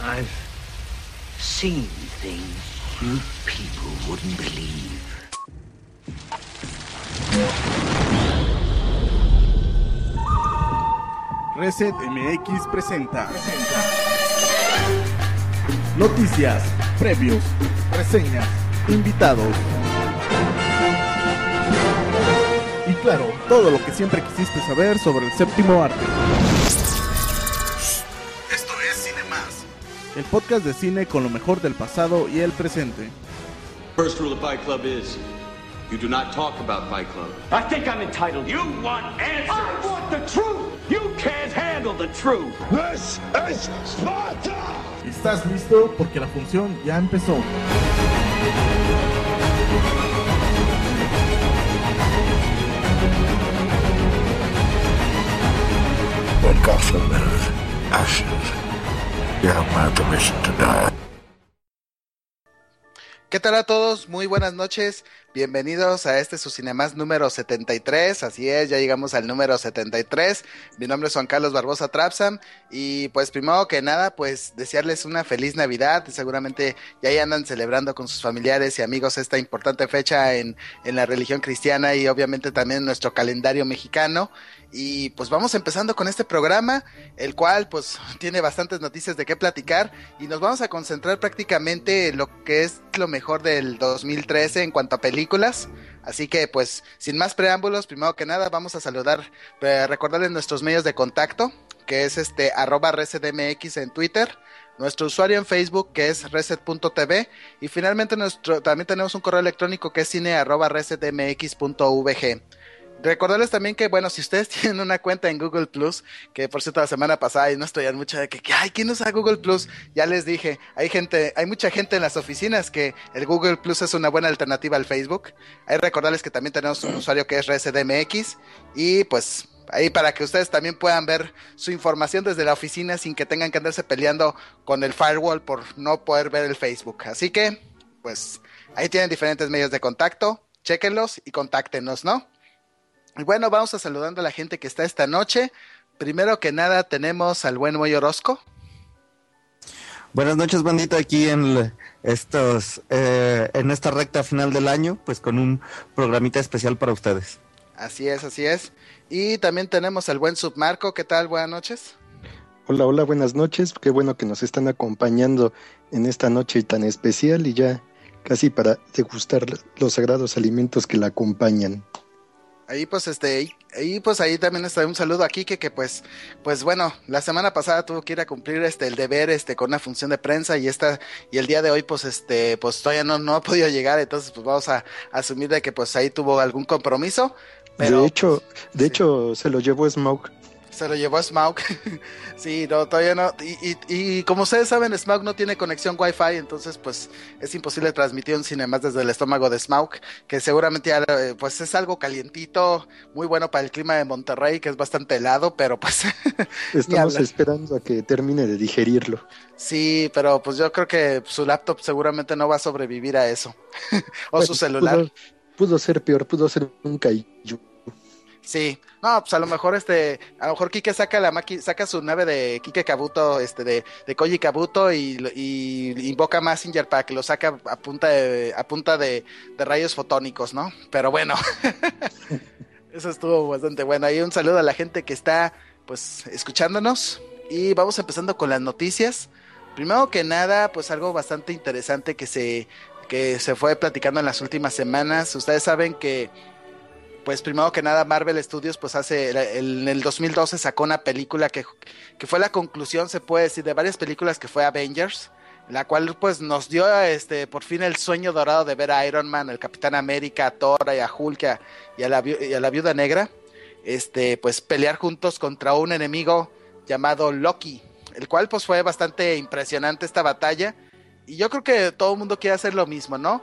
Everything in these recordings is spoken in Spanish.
I've seen things you people wouldn't believe. Reset MX presenta noticias, previos, reseñas, invitados y claro, todo lo que siempre quisiste saber sobre el séptimo arte. Esto es Cine Más, el podcast de cine con lo mejor del pasado y el presente. First rule of Fight Club is you do not talk about Fight Club. I think I'm entitled. You want answers. I want the truth. You can't handle the truth. This is Sparta. ¿Estás listo? Porque la función ya empezó. When Gotham is ashes, you have my permission to die. ¿Qué tal a todos? Muy buenas noches, bienvenidos a su Cinemás número 73, así es, ya llegamos al número 73, mi nombre es Juan Carlos Barbosa Trapsam, y pues primero que nada, pues desearles una feliz Navidad, seguramente ya andan celebrando con sus familiares y amigos esta importante fecha en la religión cristiana y obviamente también en nuestro calendario mexicano. Y pues vamos empezando con este programa, el cual pues tiene bastantes noticias de qué platicar y nos vamos a concentrar prácticamente en lo que es lo mejor del 2013 en cuanto a películas. Así que pues sin más preámbulos, primero que nada vamos a saludar, recordarles nuestros medios de contacto, que es @ResetMX en Twitter, nuestro usuario en Facebook que es reset.tv y finalmente también tenemos un correo electrónico que es cine@resetmx.vg. Recordarles también que, bueno, si ustedes tienen una cuenta en Google Plus, que por cierto la semana pasada y no estoy en mucha de que ay, ¿quién usa Google Plus? Ya les dije, hay mucha gente en las oficinas que el Google Plus es una buena alternativa al Facebook. Hay recordarles que también tenemos un usuario que es ResetMX y pues ahí para que ustedes también puedan ver su información desde la oficina sin que tengan que andarse peleando con el firewall por no poder ver el Facebook. Así que, pues, ahí tienen diferentes medios de contacto, chéquenlos y contáctenos, ¿no? Y bueno, vamos a saludando a la gente que está esta noche. Primero que nada tenemos al buen Moy Orozco. Buenas noches, bandita, aquí en esta recta final del año, pues con un programita especial para ustedes. Así es. Y también tenemos al buen Submarco. ¿Qué tal? Buenas noches. Hola, buenas noches. Qué bueno que nos están acompañando en esta noche tan especial y ya casi para degustar los sagrados alimentos que la acompañan. Ahí ahí también está un saludo a Kike que pues bueno, la semana pasada tuvo que ir a cumplir el deber con una función de prensa y el día de hoy pues todavía no ha podido llegar, entonces pues vamos a asumir de que pues ahí tuvo algún compromiso, pero de hecho se lo llevó Smaug. Se lo llevó a Smaug. Sí, no, todavía no. Y como ustedes saben, Smaug no tiene conexión Wi-Fi, entonces pues es imposible transmitir un cine más desde el estómago de Smaug, que seguramente ya, pues es algo calientito, muy bueno para el clima de Monterrey, que es bastante helado, pero pues estamos esperando a que termine de digerirlo. Sí, pero pues yo creo que su laptop seguramente no va a sobrevivir a eso. O bueno, su celular. Pudo ser peor, pudo ser un kaiju. Sí, no, pues a lo mejor Kike saca su nave de Kike Kabuto, de Koji Kabuto y invoca a Mazinger para que lo saque a punta de rayos fotónicos, ¿no? Pero bueno, eso estuvo bastante bueno. Ahí un saludo a la gente que está, pues, escuchándonos y vamos empezando con las noticias. Primero que nada, pues algo bastante interesante que se fue platicando en las últimas semanas. Ustedes saben que pues primero que nada Marvel Studios pues en el 2012 sacó una película que fue la conclusión, se puede decir, de varias películas que fue Avengers, la cual pues nos dio por fin el sueño dorado de ver a Iron Man, al Capitán América, a Thor y a Hulk y a la Viuda Negra pues pelear juntos contra un enemigo llamado Loki, el cual pues fue bastante impresionante esta batalla y yo creo que todo el mundo quiere hacer lo mismo, ¿no?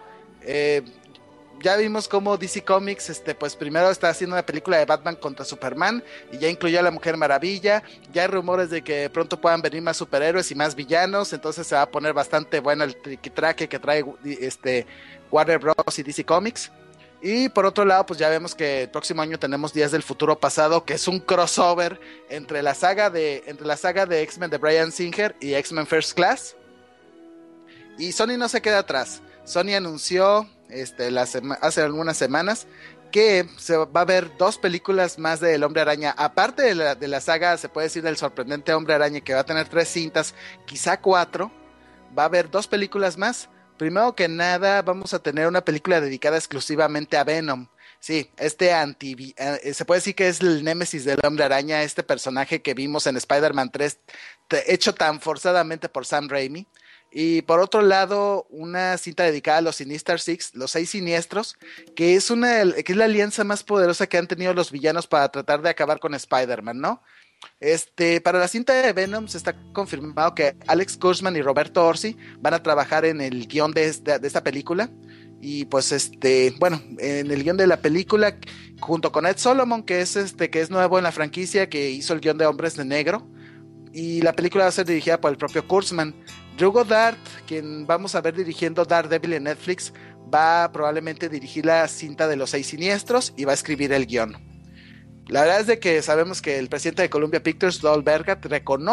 Ya vimos cómo DC Comics, pues primero está haciendo una película de Batman contra Superman y ya incluyó a la Mujer Maravilla. Ya hay rumores de que pronto puedan venir más superhéroes y más villanos, entonces se va a poner bastante bueno el triquitraque que trae Warner Bros. Y DC Comics. Y por otro lado, pues ya vemos que el próximo año tenemos Días del Futuro Pasado, que es un crossover entre la saga de X-Men de Bryan Singer y X-Men First Class. Y Sony no se queda atrás. Sony anunció hace algunas semanas que se va a ver 2 películas más de El Hombre Araña, aparte de la saga, se puede decir, del sorprendente Hombre Araña, que va a tener 3 cintas, quizá 4, va a haber 2 películas más. Primero que nada, vamos a tener una película dedicada exclusivamente a Venom. Sí, se puede decir que es el némesis del Hombre Araña, este personaje que vimos en Spider-Man 3, hecho tan forzadamente por Sam Raimi. Y por otro lado, una cinta dedicada a los Sinister Six, los 6 siniestros, que es la alianza más poderosa que han tenido los villanos para tratar de acabar con Spider-Man, ¿no? Para la cinta de Venom se está confirmado que Alex Kurtzman y Roberto Orci van a trabajar en el guión de esta película. Y pues en el guión de la película, junto con Ed Solomon, que es nuevo en la franquicia, que hizo el guión de Hombres de Negro. Y la película va a ser dirigida por el propio Kurtzman. Drew Goddard, quien vamos a ver dirigiendo Daredevil en Netflix, va a probablemente dirigir la cinta de los 6 siniestros y va a escribir el guión. La verdad es de que sabemos que el presidente de Columbia Pictures, Joel Belgart,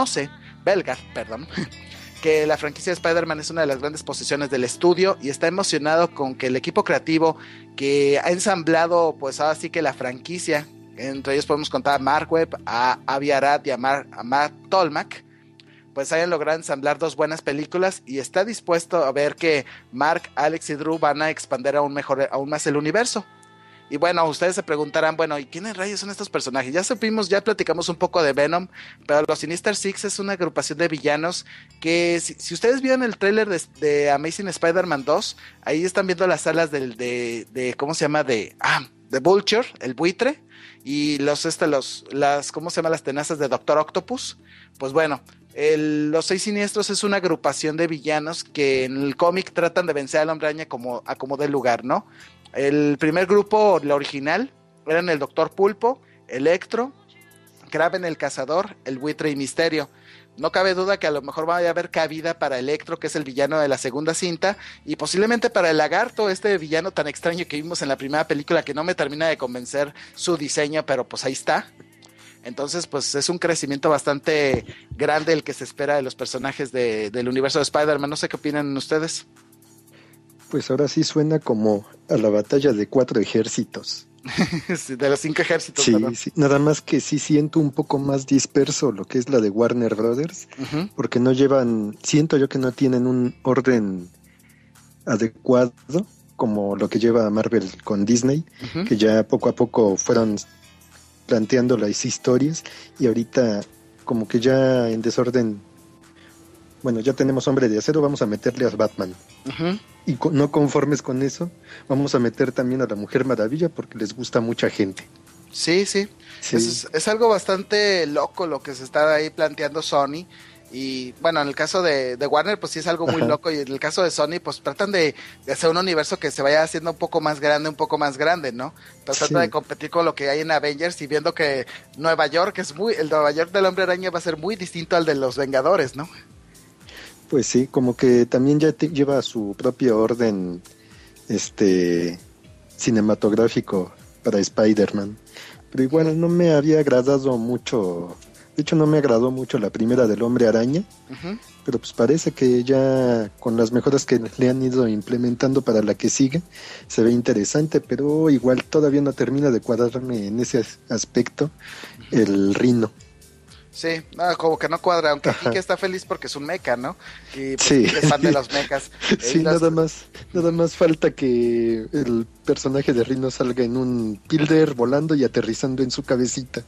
que la franquicia de Spider-Man es una de las grandes posesiones del estudio y está emocionado con que el equipo creativo que ha ensamblado, pues ahora sí que la franquicia, entre ellos podemos contar a Mark Webb, a Avi Arad y a Matt Tolmach, pues hayan logrado ensamblar 2 buenas películas y está dispuesto a ver que Mark, Alex y Drew van a expandir aún más el universo. Y bueno, ustedes se preguntarán, bueno, ¿y quiénes rayos son estos personajes? Ya platicamos un poco de Venom, pero los Sinister Six es una agrupación de villanos que, si ustedes vieron el tráiler de Amazing Spider-Man 2, ahí están viendo las alas de ¿cómo se llama? De Vulture, el buitre, y ¿cómo se llama? Las tenazas de Doctor Octopus. Pues bueno, los 6 siniestros es una agrupación de villanos que en el cómic tratan de vencer al Hombre Araña a como dé lugar, ¿no? El primer grupo, la original, eran el Doctor Pulpo, Electro, Kraven el Cazador, el Buitre y Misterio. No cabe duda que a lo mejor va a haber cabida para Electro, que es el villano de la segunda cinta, y posiblemente para el Lagarto, este villano tan extraño que vimos en la primera película, que no me termina de convencer su diseño, pero pues ahí está. Entonces, pues es un crecimiento bastante grande el que se espera de los personajes del universo de Spider-Man. No sé qué opinan ustedes. Pues ahora sí suena como a la batalla de 4 ejércitos. Sí, de los 5 ejércitos. Sí, ¿verdad? sí, nada más que sí siento un poco más disperso lo que es la de Warner Brothers, porque siento yo que no tienen un orden adecuado como lo que lleva Marvel con Disney, que ya poco a poco fueron planteando las historias y ahorita como que ya en desorden. Bueno, ya tenemos Hombre de Acero, vamos a meterle a Batman. Y no conformes con eso, vamos a meter también a la Mujer Maravilla porque les gusta a mucha gente. Sí. Es algo bastante loco lo que se está ahí planteando Sony. Y bueno, en el caso de Warner, pues sí es algo muy loco. Y en el caso de Sony, pues tratan de hacer un universo que se vaya haciendo un poco más grande, ¿no? Tratan de competir con lo que hay en Avengers y viendo que Nueva York el Nueva York del Hombre Araña va a ser muy distinto al de los Vengadores, ¿no? Pues sí, como que también ya lleva su propio orden cinematográfico para Spider-Man. Pero igual no me había agradado mucho. De hecho, no me agradó mucho la primera del Hombre Araña. Pero pues parece que ya con las mejoras que le han ido implementando para la que sigue, se ve interesante, pero igual todavía no termina de cuadrarme en ese aspecto el Rhino. Sí, como que no cuadra, aunque Kike está feliz porque es un mecha, ¿no? Y pues, es fan de los mechas. Sí, nada más falta que el personaje de Rhino salga en un Pilder volando y aterrizando en su cabecita.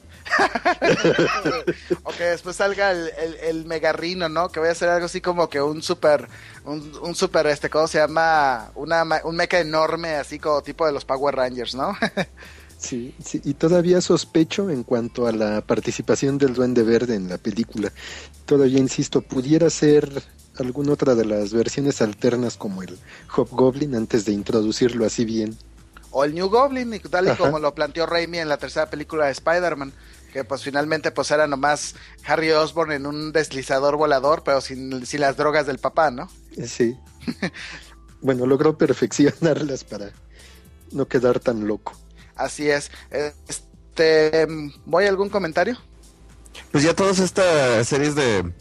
O que después salga el Mega Rhino, ¿no? Que vaya a ser algo así como que un super, ¿cómo se llama? Un mecha enorme, así como tipo de los Power Rangers, ¿no? Sí, y todavía sospecho en cuanto a la participación del Duende Verde en la película. Todavía insisto, pudiera ser alguna otra de las versiones alternas como el Hobgoblin antes de introducirlo así bien. O el New Goblin, tal y como lo planteó Raimi en la tercera película de Spider-Man, que pues finalmente pues era nomás Harry Osborn en un deslizador volador, pero sin las drogas del papá, ¿no? Sí. Bueno, logró perfeccionarlas para no quedar tan loco. Así es. ¿Voy a algún comentario? Pues ya todas estas series de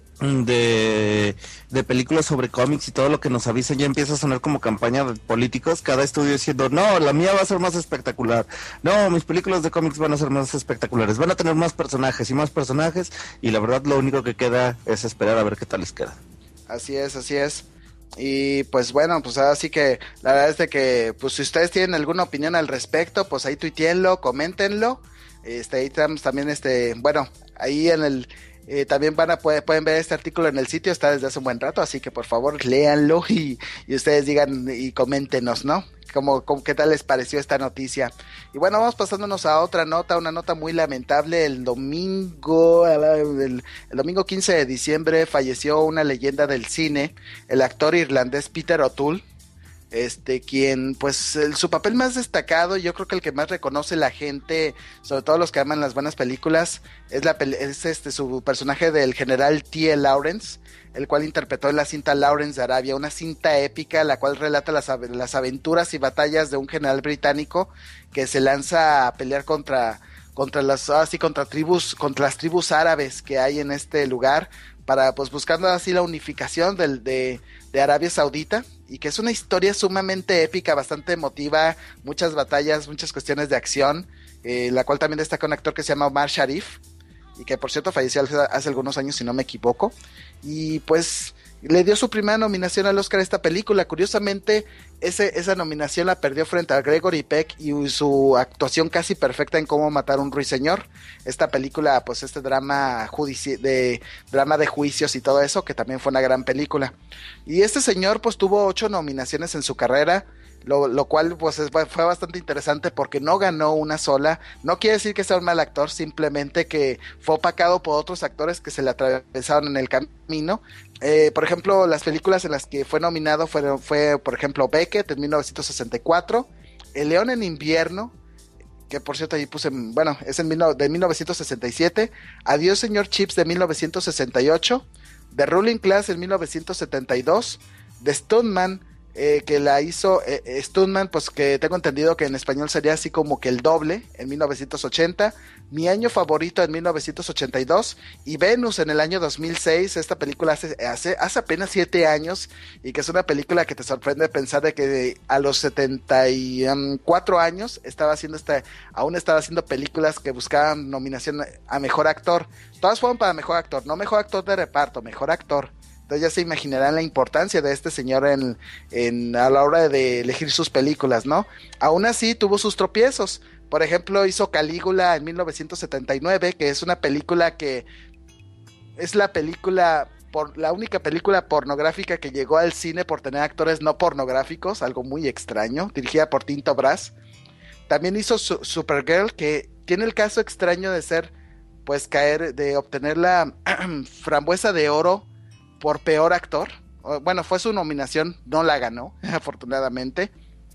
películas sobre cómics y todo lo que nos avisan ya empieza a sonar como campaña de políticos, cada estudio diciendo, no, la mía va a ser más espectacular, no, mis películas de cómics van a ser más espectaculares, van a tener más personajes, y la verdad lo único que queda es esperar a ver qué tal les queda. Así es. Y pues bueno, pues así que la verdad es de que pues si ustedes tienen alguna opinión al respecto, pues ahí tuiteenlo, coméntenlo. Ahí tenemos también bueno, ahí en el también pueden ver este artículo en el sitio, está desde hace un buen rato, así que por favor léanlo y ustedes digan y coméntenos, ¿no? ¿Qué tal les pareció esta noticia? Y bueno, vamos pasándonos a otra nota, una nota muy lamentable. El domingo 15 de diciembre falleció una leyenda del cine, el actor irlandés Peter O'Toole, quien pues su papel más destacado, yo creo que el que más reconoce la gente, sobre todo los que aman las buenas películas, es su personaje del general T.L. Lawrence, el cual interpretó en la cinta Lawrence de Arabia, una cinta épica la cual relata las aventuras y batallas de un general británico que se lanza a pelear contra las tribus árabes que hay en este lugar, para pues buscando así la unificación de Arabia Saudita, y que es una historia sumamente épica, bastante emotiva, muchas batallas, muchas cuestiones de acción, la cual también destaca un actor que se llama Omar Sharif, y que por cierto falleció hace algunos años si no me equivoco, y pues le dio su primera nominación al Oscar a esta película. Curiosamente esa nominación la perdió frente a Gregory Peck y su actuación casi perfecta en Cómo matar a un ruiseñor, esta película, pues drama de juicios y todo eso, que también fue una gran película. Y este señor pues tuvo 8 nominaciones en su carrera, lo cual pues fue bastante interesante porque no ganó una sola. No quiere decir que sea un mal actor, simplemente que fue opacado por otros actores que se le atravesaron en el camino. Por ejemplo, las películas en las que fue nominado fue por ejemplo Beckett en 1964, El León en Invierno, que por cierto ahí puse, bueno, es de 1967, Adiós señor Chips de 1968, The Ruling Class en 1972, The Stuntman, que la hizo Stuntman, pues que tengo entendido que en español sería así como que El Doble, en 1980, Mi Año Favorito en 1982, y Venus en el año 2006. Esta película hace apenas 7 años, y que es una película que te sorprende pensar de que a los 74 años aún estaba haciendo películas que buscaban nominación a Mejor Actor. Todas fueron para Mejor Actor, no Mejor Actor de Reparto, Mejor Actor. Entonces ya se imaginarán la importancia de este señor a la hora de elegir sus películas, ¿no? Aún así tuvo sus tropiezos. Por ejemplo, hizo Calígula en 1979, que es una película que es la única película pornográfica que llegó al cine por tener actores no pornográficos, algo muy extraño, dirigida por Tinto Brass. También hizo Supergirl, que tiene el caso extraño de de obtener la Frambuesa de Oro por peor actor. Bueno, fue su nominación, no la ganó, afortunadamente.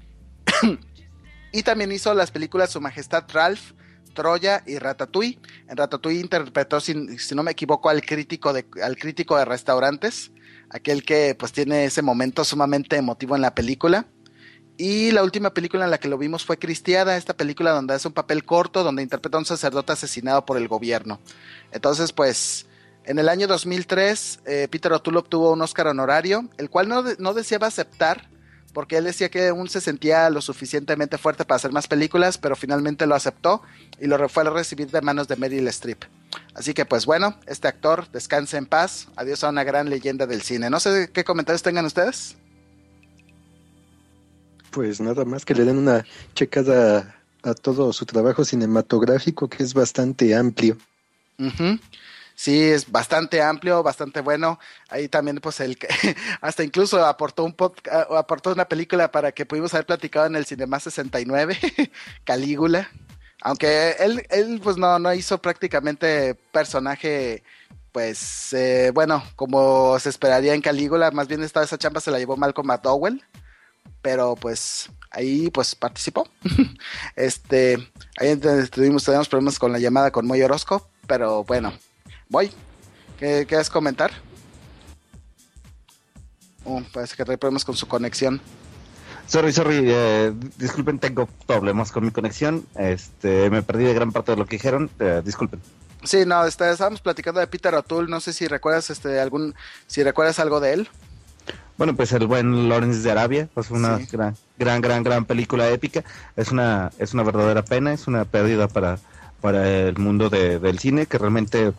Y también hizo las películas Su Majestad Ralph, Troya y Ratatouille. En Ratatouille interpretó, si no me equivoco, al crítico de restaurantes, aquel que pues tiene ese momento sumamente emotivo en la película. Y la última película en la que lo vimos fue Cristiada, esta película donde hace un papel corto, donde interpreta a un sacerdote asesinado por el gobierno. Entonces, pues en el año 2003, Peter O'Toole obtuvo un Oscar honorario, el cual no deseaba aceptar, porque él decía que aún se sentía lo suficientemente fuerte para hacer más películas, pero finalmente lo aceptó y lo fue a recibir de manos de Meryl Streep. Así que pues bueno, este actor descanse en paz, adiós a una gran leyenda del cine. No sé qué comentarios tengan ustedes. Pues nada más que le den una checada a todo su trabajo cinematográfico, que es bastante amplio. Uh-huh. Sí, es bastante amplio, bastante bueno. Ahí también, pues, hasta incluso aportó una película para que pudimos haber platicado en el Cinema 69, Calígula. Aunque él pues no hizo prácticamente personaje, pues, bueno, como se esperaría en Calígula. Más bien esa chamba se la llevó Malcolm McDowell. Pero pues ahí pues participó. Ahí teníamos problemas con la llamada con Moy Orozco, pero bueno. Voy. ¿Qué quieres comentar? Parece que hay problemas con su conexión. Sorry, disculpen, tengo problemas con mi conexión. Me perdí de gran parte de lo que dijeron. Disculpen. Sí, no, estábamos platicando de Peter O'Toole, no sé si recuerdas si recuerdas algo de él. Bueno, pues el buen Lawrence de Arabia, pues una Sí. gran película épica. Es una verdadera pena, es una pérdida para el mundo del cine, que realmente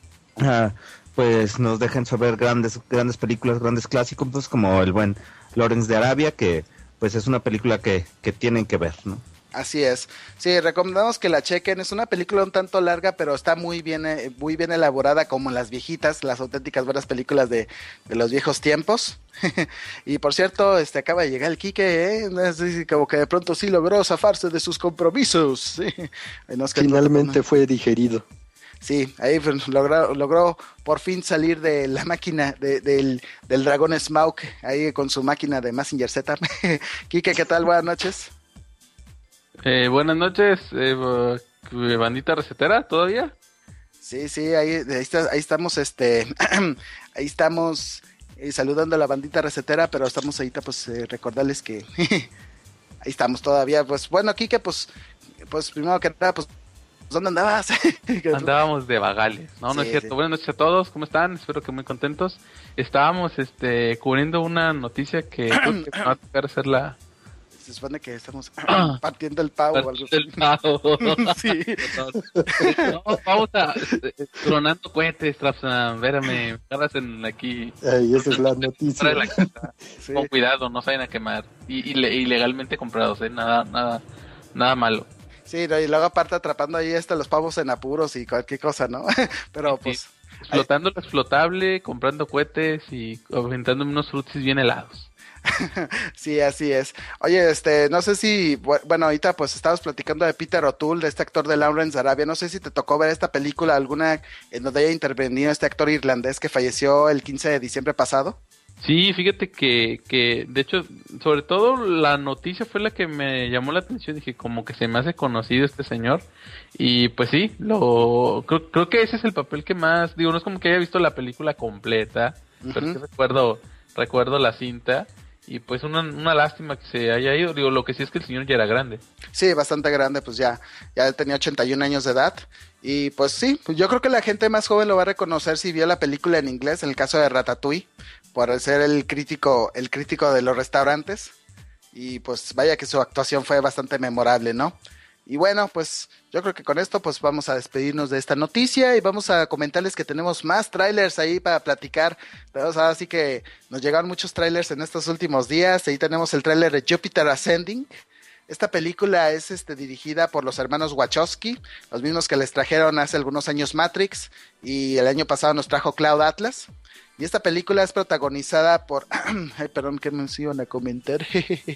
pues nos dejan saber grandes películas, grandes clásicos, pues como el buen Lawrence de Arabia, que pues es una película que tienen que ver, ¿no? Así es. Sí, recomendamos que la chequen. Es una película un tanto larga, pero está muy bien elaborada, como las viejitas, las auténticas buenas películas de los viejos tiempos. Y por cierto, acaba de llegar el Quique, ¿eh? Como que de pronto sí logró zafarse de sus compromisos. Sí. Ay, no, es que Finalmente fue digerido. Sí, ahí logró por fin salir de la máquina del dragón Smaug, ahí con su máquina de Mazinger Z. Quique, ¿qué tal? Buenas noches. Buenas noches, bandita recetera, ¿todavía? Sí, ahí estamos, ahí estamos saludando a la bandita recetera, pero estamos ahorita, pues, recordarles que ahí estamos todavía. Pues, bueno, Quique, pues primero que nada, pues, ¿dónde andabas? Andábamos de vagales, ¿no? No Sí, es cierto. sí. Buenas noches a todos, ¿cómo están? Espero que muy contentos. Estábamos, cubriendo una noticia que creo que me va a tocar hacerla. Se supone que estamos partiendo el pavo o algo así. El pavo. Sí. No, vamos a tronando cohetes, Trapsan. Espérame, agarras en aquí. Ay, esa es la Fuera noticia. de la casa. Sí. Con cuidado, no se vayan a quemar. Ilegalmente comprados, nada malo. Sí, no, y luego aparte atrapando ahí los pavos en apuros y cualquier cosa, ¿no? Pero pues... Explotando lo explotable, comprando cohetes y aventándome unos frutis bien helados. Sí, así es. Oye, no sé si, bueno, ahorita pues estábamos platicando de Peter O'Toole, de este actor de Lawrence de Arabia. No sé si te tocó ver esta película, alguna en donde haya intervenido este actor irlandés que falleció el 15 de diciembre pasado. Sí, fíjate que de hecho, sobre todo la noticia fue la que me llamó la atención. Dije, como que se me hace conocido este señor. Y pues sí, creo que ese es el papel que más, digo, no es como que haya visto la película completa, pero sí recuerdo la cinta. Y pues una lástima que se haya ido. Digo, lo que sí es que el señor ya era grande. Sí, bastante grande, pues ya tenía 81 años de edad. Y pues sí, pues yo creo que la gente más joven lo va a reconocer si vio la película en inglés, en el caso de Ratatouille, por ser el crítico de los restaurantes. Y pues vaya que su actuación fue bastante memorable, ¿no? Y bueno, pues yo creo que con esto pues vamos a despedirnos de esta noticia y vamos a comentarles que tenemos más trailers ahí para platicar. Pero así que nos llegaron muchos trailers en estos últimos días. Ahí tenemos el trailer de Jupiter Ascending. Esta película es dirigida por los hermanos Wachowski, los mismos que les trajeron hace algunos años Matrix y el año pasado nos trajo Cloud Atlas. Y esta película es protagonizada por... Ay, perdón, ¿qué me iban a comentar?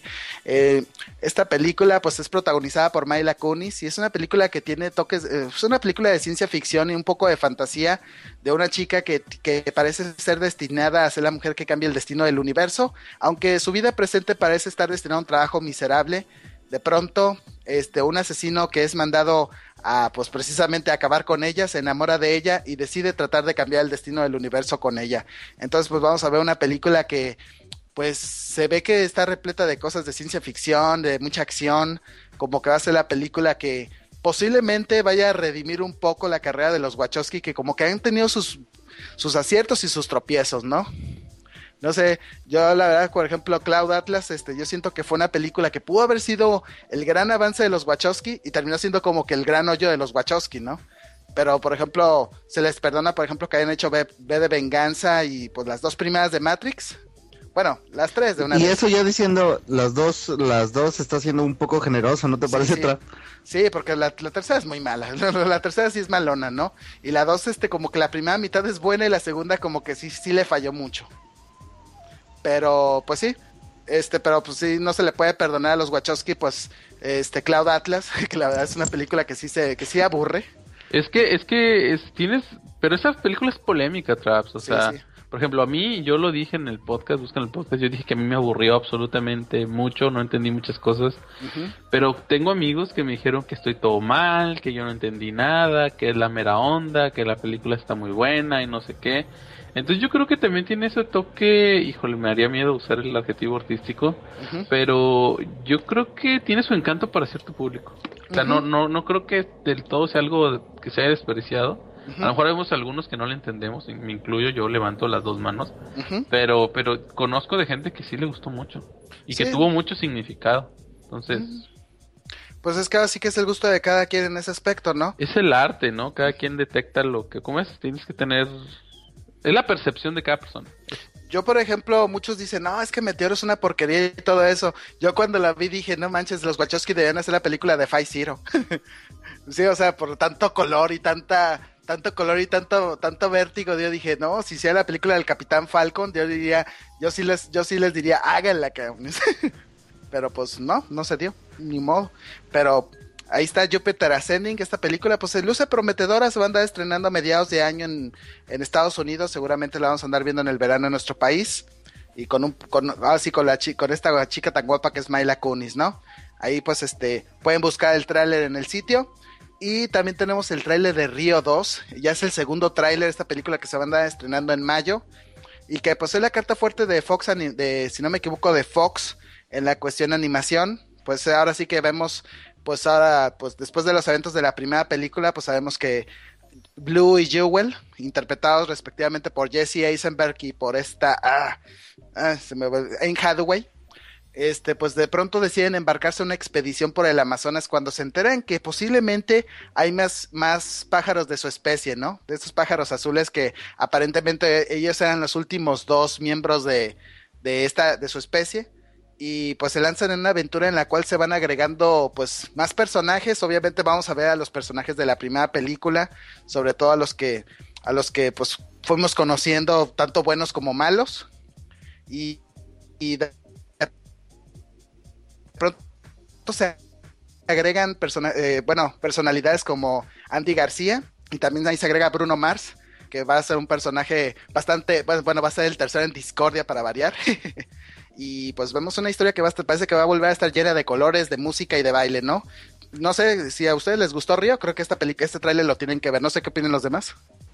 Esta película pues es protagonizada por Mila Kunis y es una película que tiene toques... es una película de ciencia ficción y un poco de fantasía de una chica que parece ser destinada a ser la mujer que cambia el destino del universo, aunque su vida presente parece estar destinada a un trabajo miserable. De pronto, un asesino que es mandado a, pues precisamente a acabar con ella, se enamora de ella y decide tratar de cambiar el destino del universo con ella. Entonces, pues vamos a ver una película que, pues, se ve que está repleta de cosas de ciencia ficción, de mucha acción, como que va a ser la película que posiblemente vaya a redimir un poco la carrera de los Wachowski, que como que han tenido sus aciertos y sus tropiezos, ¿no? No sé, yo la verdad, por ejemplo, Cloud Atlas, yo siento que fue una película que pudo haber sido el gran avance de los Wachowski y terminó siendo como que el gran hoyo de los Wachowski, ¿no? Pero, por ejemplo, se les perdona, por ejemplo, que hayan hecho B de Venganza y pues las dos primeras de Matrix. Bueno, las tres de una vez. Y vez. eso ya diciendo, las dos está siendo un poco generoso, ¿no te parece? Sí. Sí, porque la tercera es muy mala. La tercera sí es malona, ¿no? Y la dos, como que la primera mitad es buena y la segunda como que sí le falló mucho. Pero, pues sí, pero pues sí, no se le puede perdonar a los Wachowski, pues, Cloud Atlas, que la verdad es una película que sí aburre. Pero esa película es polémica, Traps, o sea, sí. por ejemplo, a mí, yo lo dije en el podcast, buscan el podcast, yo dije que a mí me aburrió absolutamente mucho, no entendí muchas cosas, pero tengo amigos que me dijeron que estoy todo mal, que yo no entendí nada, que es la mera onda, que la película está muy buena y no sé qué. Entonces yo creo que también tiene ese toque, híjole, me haría miedo usar el adjetivo artístico, pero yo creo que tiene su encanto para cierto público. O sea, no creo que del todo sea algo que se haya desperdiciado. A lo mejor vemos algunos que no le entendemos, y me incluyo, yo levanto las dos manos, pero conozco de gente que sí le gustó mucho y que tuvo mucho significado. Entonces... Pues es que así que es el gusto de cada quien en ese aspecto, ¿no? Es el arte, ¿no? Cada quien detecta lo que... ¿Cómo es? Tienes que tener... Es la percepción de cada persona. Yo, por ejemplo, muchos dicen, no, es que Meteoro es una porquería y todo eso. Yo cuando la vi dije, no manches, los Wachowski debían hacer la película de Five Zero. Sí, o sea, por tanto color y tanto vértigo, yo dije, no, si sea la película del Capitán Falcon, yo sí les diría, háganla, cabrones. Pero pues no se dio, ni modo. Pero ahí está Jupiter Ascending, esta película pues se luce prometedora, se va a andar estrenando a mediados de año en Estados Unidos, seguramente la vamos a andar viendo en el verano en nuestro país, y con esta chica tan guapa que es Mila Kunis, ¿no? Ahí pues pueden buscar el tráiler en el sitio, y también tenemos el tráiler de Río 2, ya es el segundo tráiler de esta película que se va a andar estrenando en mayo, y que pues es la carta fuerte de Fox, si no me equivoco, de Fox, en la cuestión animación. Pues ahora sí que vemos, pues ahora, pues después de los eventos de la primera película, pues sabemos que Blue y Jewel, interpretados respectivamente por Jesse Eisenberg y por Anne Hathaway, pues de pronto deciden embarcarse en una expedición por el Amazonas cuando se enteran que posiblemente hay más pájaros de su especie, ¿no? De estos pájaros azules que aparentemente ellos eran los últimos dos miembros de su especie. Y pues se lanzan en una aventura en la cual se van agregando pues más personajes. Obviamente vamos a ver a los personajes de la primera película, sobre todo a los que pues fuimos conociendo, tanto buenos como malos, y de pronto se agregan personalidades como Andy García, y también ahí se agrega Bruno Mars, que va a ser un personaje bastante, bueno, va a ser el tercero en discordia para variar. Y pues vemos una historia que parece que va a volver a estar llena de colores, de música y de baile, ¿no? No sé si a ustedes les gustó Río, creo que este tráiler lo tienen que ver, no sé qué opinan los demás.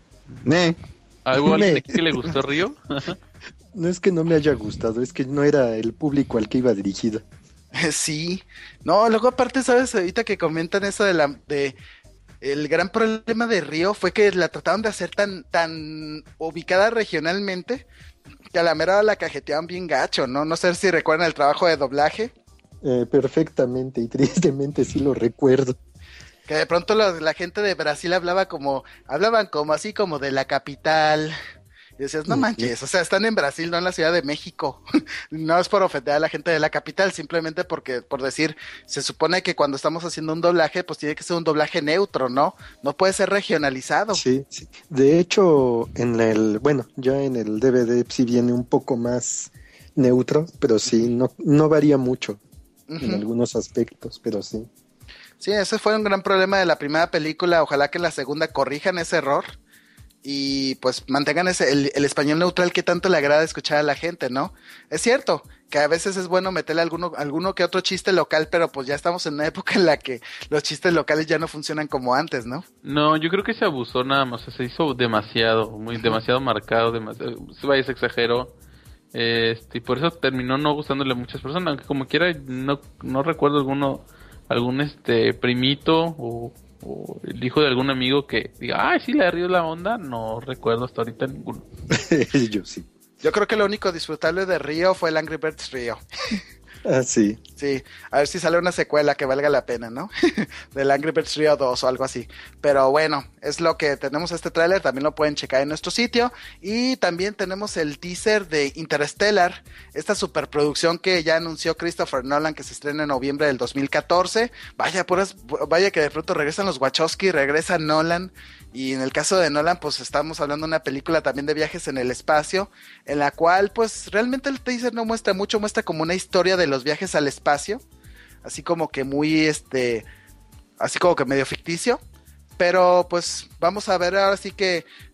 ¿Algo que le gustó Río? No es que no me haya gustado, es que no era el público al que iba dirigida. Sí, no, luego aparte, ¿sabes? Ahorita que comentan eso el gran problema de Río fue que la trataron de hacer tan ubicada regionalmente, que a la mera la cajeteaban bien gacho, ¿no? No sé si recuerdan el trabajo de doblaje. Perfectamente, y tristemente sí lo recuerdo. Que de pronto la gente de Brasil hablaban como así como de la capital. Y decías, no manches, o sea, están en Brasil, no en la Ciudad de México. No es por ofender a la gente de la capital, simplemente por decir, se supone que cuando estamos haciendo un doblaje, pues tiene que ser un doblaje neutro, ¿no? No puede ser regionalizado. Sí. De hecho, ya en el DVD sí viene un poco más neutro, pero sí, no varía mucho en algunos aspectos, pero sí. Sí, ese fue un gran problema de la primera película. Ojalá que en la segunda corrijan ese error y pues mantengan el español neutral que tanto le agrada escuchar a la gente, ¿no? Es cierto que a veces es bueno meterle alguno que otro chiste local, pero pues ya estamos en una época en la que los chistes locales ya no funcionan como antes, ¿no? No, yo creo que se abusó nada más, se hizo demasiado marcado, se exageró, y por eso terminó no gustándole a muchas personas, aunque como quiera no recuerdo algún primito o el hijo de algún amigo que diga, ay, sí, le río la onda. No recuerdo hasta ahorita ninguno. Yo sí. Yo creo que lo único disfrutable de Río fue el Angry Birds Río. Sí. Sí, a ver si sale una secuela que valga la pena, ¿no? Del Angry Birds Río 2 o algo así. Pero bueno, es lo que tenemos tráiler, también lo pueden checar en nuestro sitio. Y también tenemos el teaser de Interstellar, esta superproducción que ya anunció Christopher Nolan, que se estrena en noviembre del 2014. Vaya que de pronto regresan los Wachowski, regresa Nolan. Y en el caso de Nolan, pues estamos hablando de una película también de viajes en el espacio, en la cual pues realmente el teaser no muestra mucho, muestra como una historia de los viajes al espacio, así como que muy así como que medio ficticio, pero pues vamos a ver ahora sí que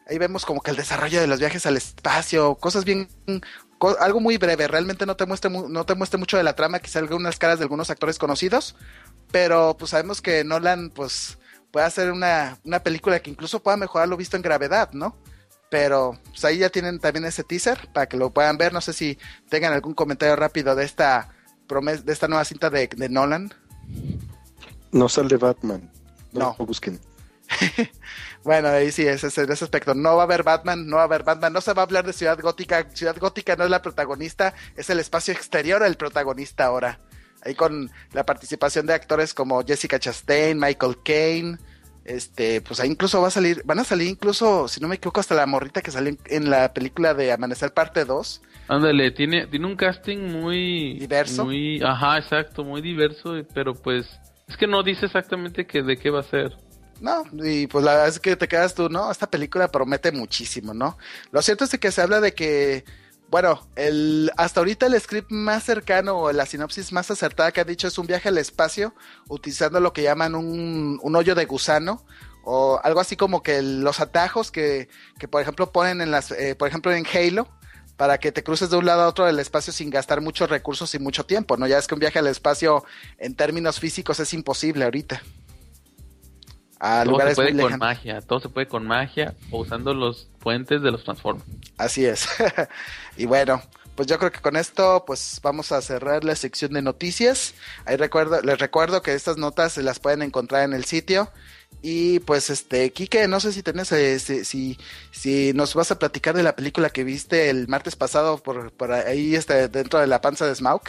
ahí vemos como que el desarrollo de los viajes al espacio, cosas bien, algo muy breve, realmente no te muestra mucho de la trama, quizá algunas caras de algunos actores conocidos, pero pues sabemos que Nolan pues puede hacer una película que incluso pueda mejorar lo visto en Gravedad, ¿no? Pero pues ahí ya tienen también ese teaser para que lo puedan ver. No sé si tengan algún comentario rápido de esta nueva cinta de Nolan. No sale Batman. No. Lo busquen. Bueno, ahí sí, ese aspecto. No va a haber Batman. No se va a hablar de Ciudad Gótica. Ciudad Gótica no es la protagonista, es el espacio exterior el protagonista ahora. Ahí con la participación de actores como Jessica Chastain, Michael Caine. Pues ahí incluso van a salir incluso, si no me equivoco, hasta la morrita que salió en la película de Amanecer parte 2. Ándale, tiene un casting muy diverso. Ajá, exacto, muy diverso, pero pues es que no dice exactamente de qué va a ser. No, y pues la verdad es que te quedas tú, ¿no? Esta película promete muchísimo, ¿no? Lo cierto es que se habla de que, bueno, hasta ahorita el script más cercano o la sinopsis más acertada que ha dicho es un viaje al espacio utilizando lo que llaman un hoyo de gusano o algo así como que los atajos que por ejemplo ponen por ejemplo en Halo para que te cruces de un lado a otro del espacio sin gastar muchos recursos y mucho tiempo, ¿no? Ya es que un viaje al espacio en términos físicos es imposible ahorita. Todo se puede con magia, todo se puede con magia o usando los puentes de los Transformers. Así es. Y bueno, pues yo creo que con esto pues vamos a cerrar la sección de noticias. Ahí les recuerdo que estas notas se las pueden encontrar en el sitio. Y pues Quique, no sé si tenés si nos vas a platicar de la película que viste el martes pasado por ahí dentro de la panza de Smaug.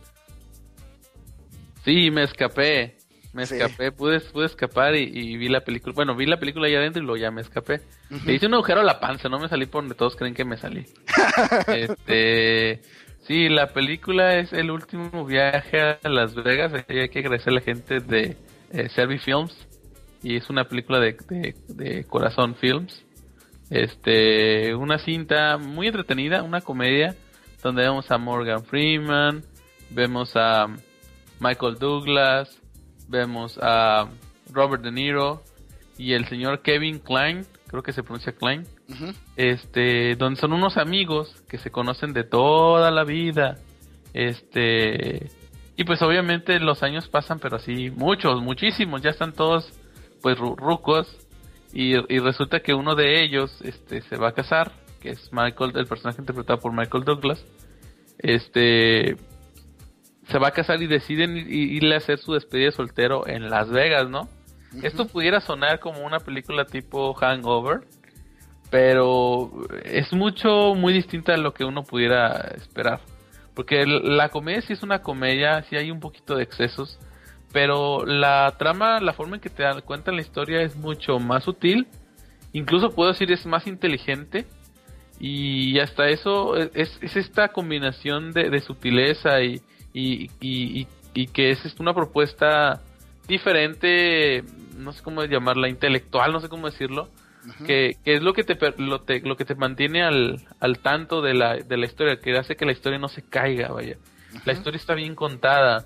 Sí, me escapé, pude escapar y vi la película. Bueno, vi la película allá adentro y luego ya me escapé. Uh-huh. Le hice un agujero a la panza, no me salí por donde todos creen que me salí. Sí, la película es el último viaje a Las Vegas. Hay que agradecer a la gente de Servi Films. Y es una película de Corazón Films. Una cinta muy entretenida, una comedia, donde vemos a Morgan Freeman, vemos a Michael Douglas, vemos a Robert De Niro y el señor Kevin Kline, creo que se pronuncia Kline, uh-huh. Donde son unos amigos que se conocen de toda la vida, y pues obviamente los años pasan, pero así muchísimos, ya están todos pues rucos, y resulta que uno de ellos se va a casar, que es Michael, el personaje interpretado por Michael Douglas. Se va a casar y deciden irle a hacer su despedida de soltero en Las Vegas, ¿no? Uh-huh. Esto pudiera sonar como una película tipo Hangover, pero es muy distinta a lo que uno pudiera esperar. Porque la comedia sí es una comedia, sí hay un poquito de excesos, pero la trama, la forma en que te cuentan la historia es mucho más sutil, incluso puedo decir es más inteligente, y hasta eso es esta combinación de sutileza y que es una propuesta diferente, no sé cómo llamarla, intelectual, no sé cómo decirlo, uh-huh. que es lo que te mantiene al tanto de la historia, que hace que la historia no se caiga, vaya. Uh-huh. La historia está bien contada.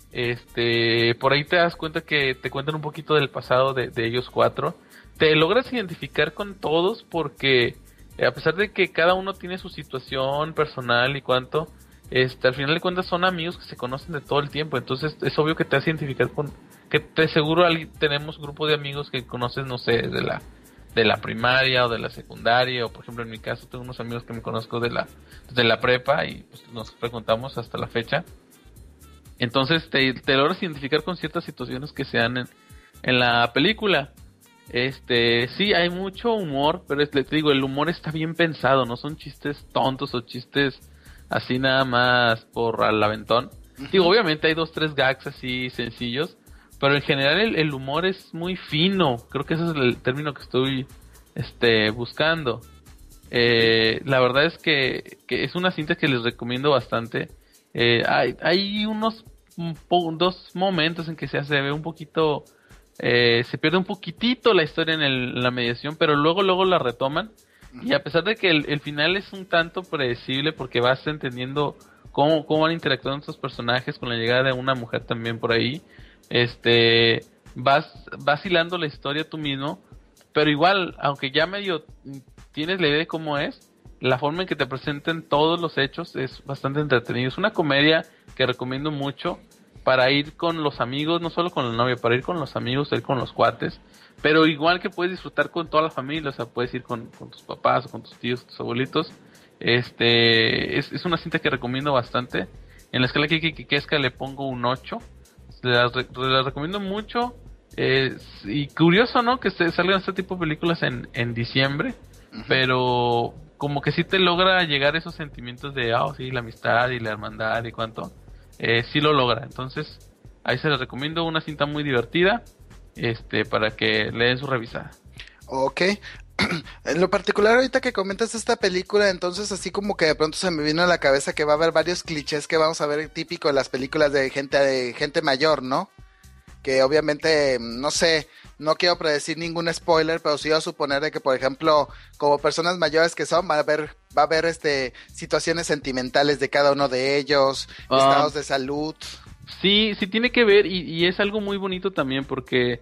Por ahí te das cuenta que te cuentan un poquito del pasado de ellos cuatro. Te logras identificar con todos porque a pesar de que cada uno tiene su situación personal y cuanto, al final de cuentas son amigos que se conocen de todo el tiempo. Entonces es obvio que te hace identificar con que te seguro tenemos grupo de amigos que conoces, no sé, de la primaria o de la secundaria, o por ejemplo en mi caso tengo unos amigos que me conozco desde la prepa y pues nos frecuentamos hasta la fecha. Entonces te logras identificar con ciertas situaciones que se dan en la película. Sí, hay mucho humor, pero te digo, el humor está bien pensado, no son chistes tontos o chistes así nada más por al aventón. Uh-huh. Digo, obviamente hay 2-3 gags así sencillos, pero en general el humor es muy fino. Creo que ese es el término que estoy buscando. La verdad es que es una cinta que les recomiendo bastante. Hay dos momentos en que se ve un poquito, se pierde un poquitito la historia en la mediación, pero luego la retoman. Y a pesar de que el final es un tanto predecible porque vas entendiendo cómo van interactuando estos personajes con la llegada de una mujer también por ahí, vas hilando la historia tú mismo, pero igual, aunque ya medio tienes la idea de cómo es, la forma en que te presenten todos los hechos es bastante entretenido. Es una comedia que recomiendo mucho para ir con los amigos, no solo con la novia, para ir con los amigos, ir con los cuates, pero igual que puedes disfrutar con toda la familia, o sea, puedes ir con tus papás, o con tus tíos, tus abuelitos. Es una cinta que recomiendo bastante. En la escala Kikikesca le pongo un 8. La recomiendo mucho. Y curioso, ¿no? Que salgan este tipo de películas en diciembre, pero como que sí te logra llegar esos sentimientos de, sí, la amistad y la hermandad y cuánto. Sí lo logra. Entonces, ahí se les recomiendo, una cinta muy divertida, para que le den su revisada. Ok. En lo particular, ahorita que comentas esta película, entonces así como que de pronto se me vino a la cabeza que va a haber varios clichés que vamos a ver típico de las películas de gente mayor, ¿no? Que obviamente, no sé, no quiero predecir ningún spoiler, pero sí voy a suponer de que, por ejemplo, como personas mayores que son, va a haber situaciones sentimentales de cada uno de ellos, estados de salud. Sí tiene que ver, y es algo muy bonito también porque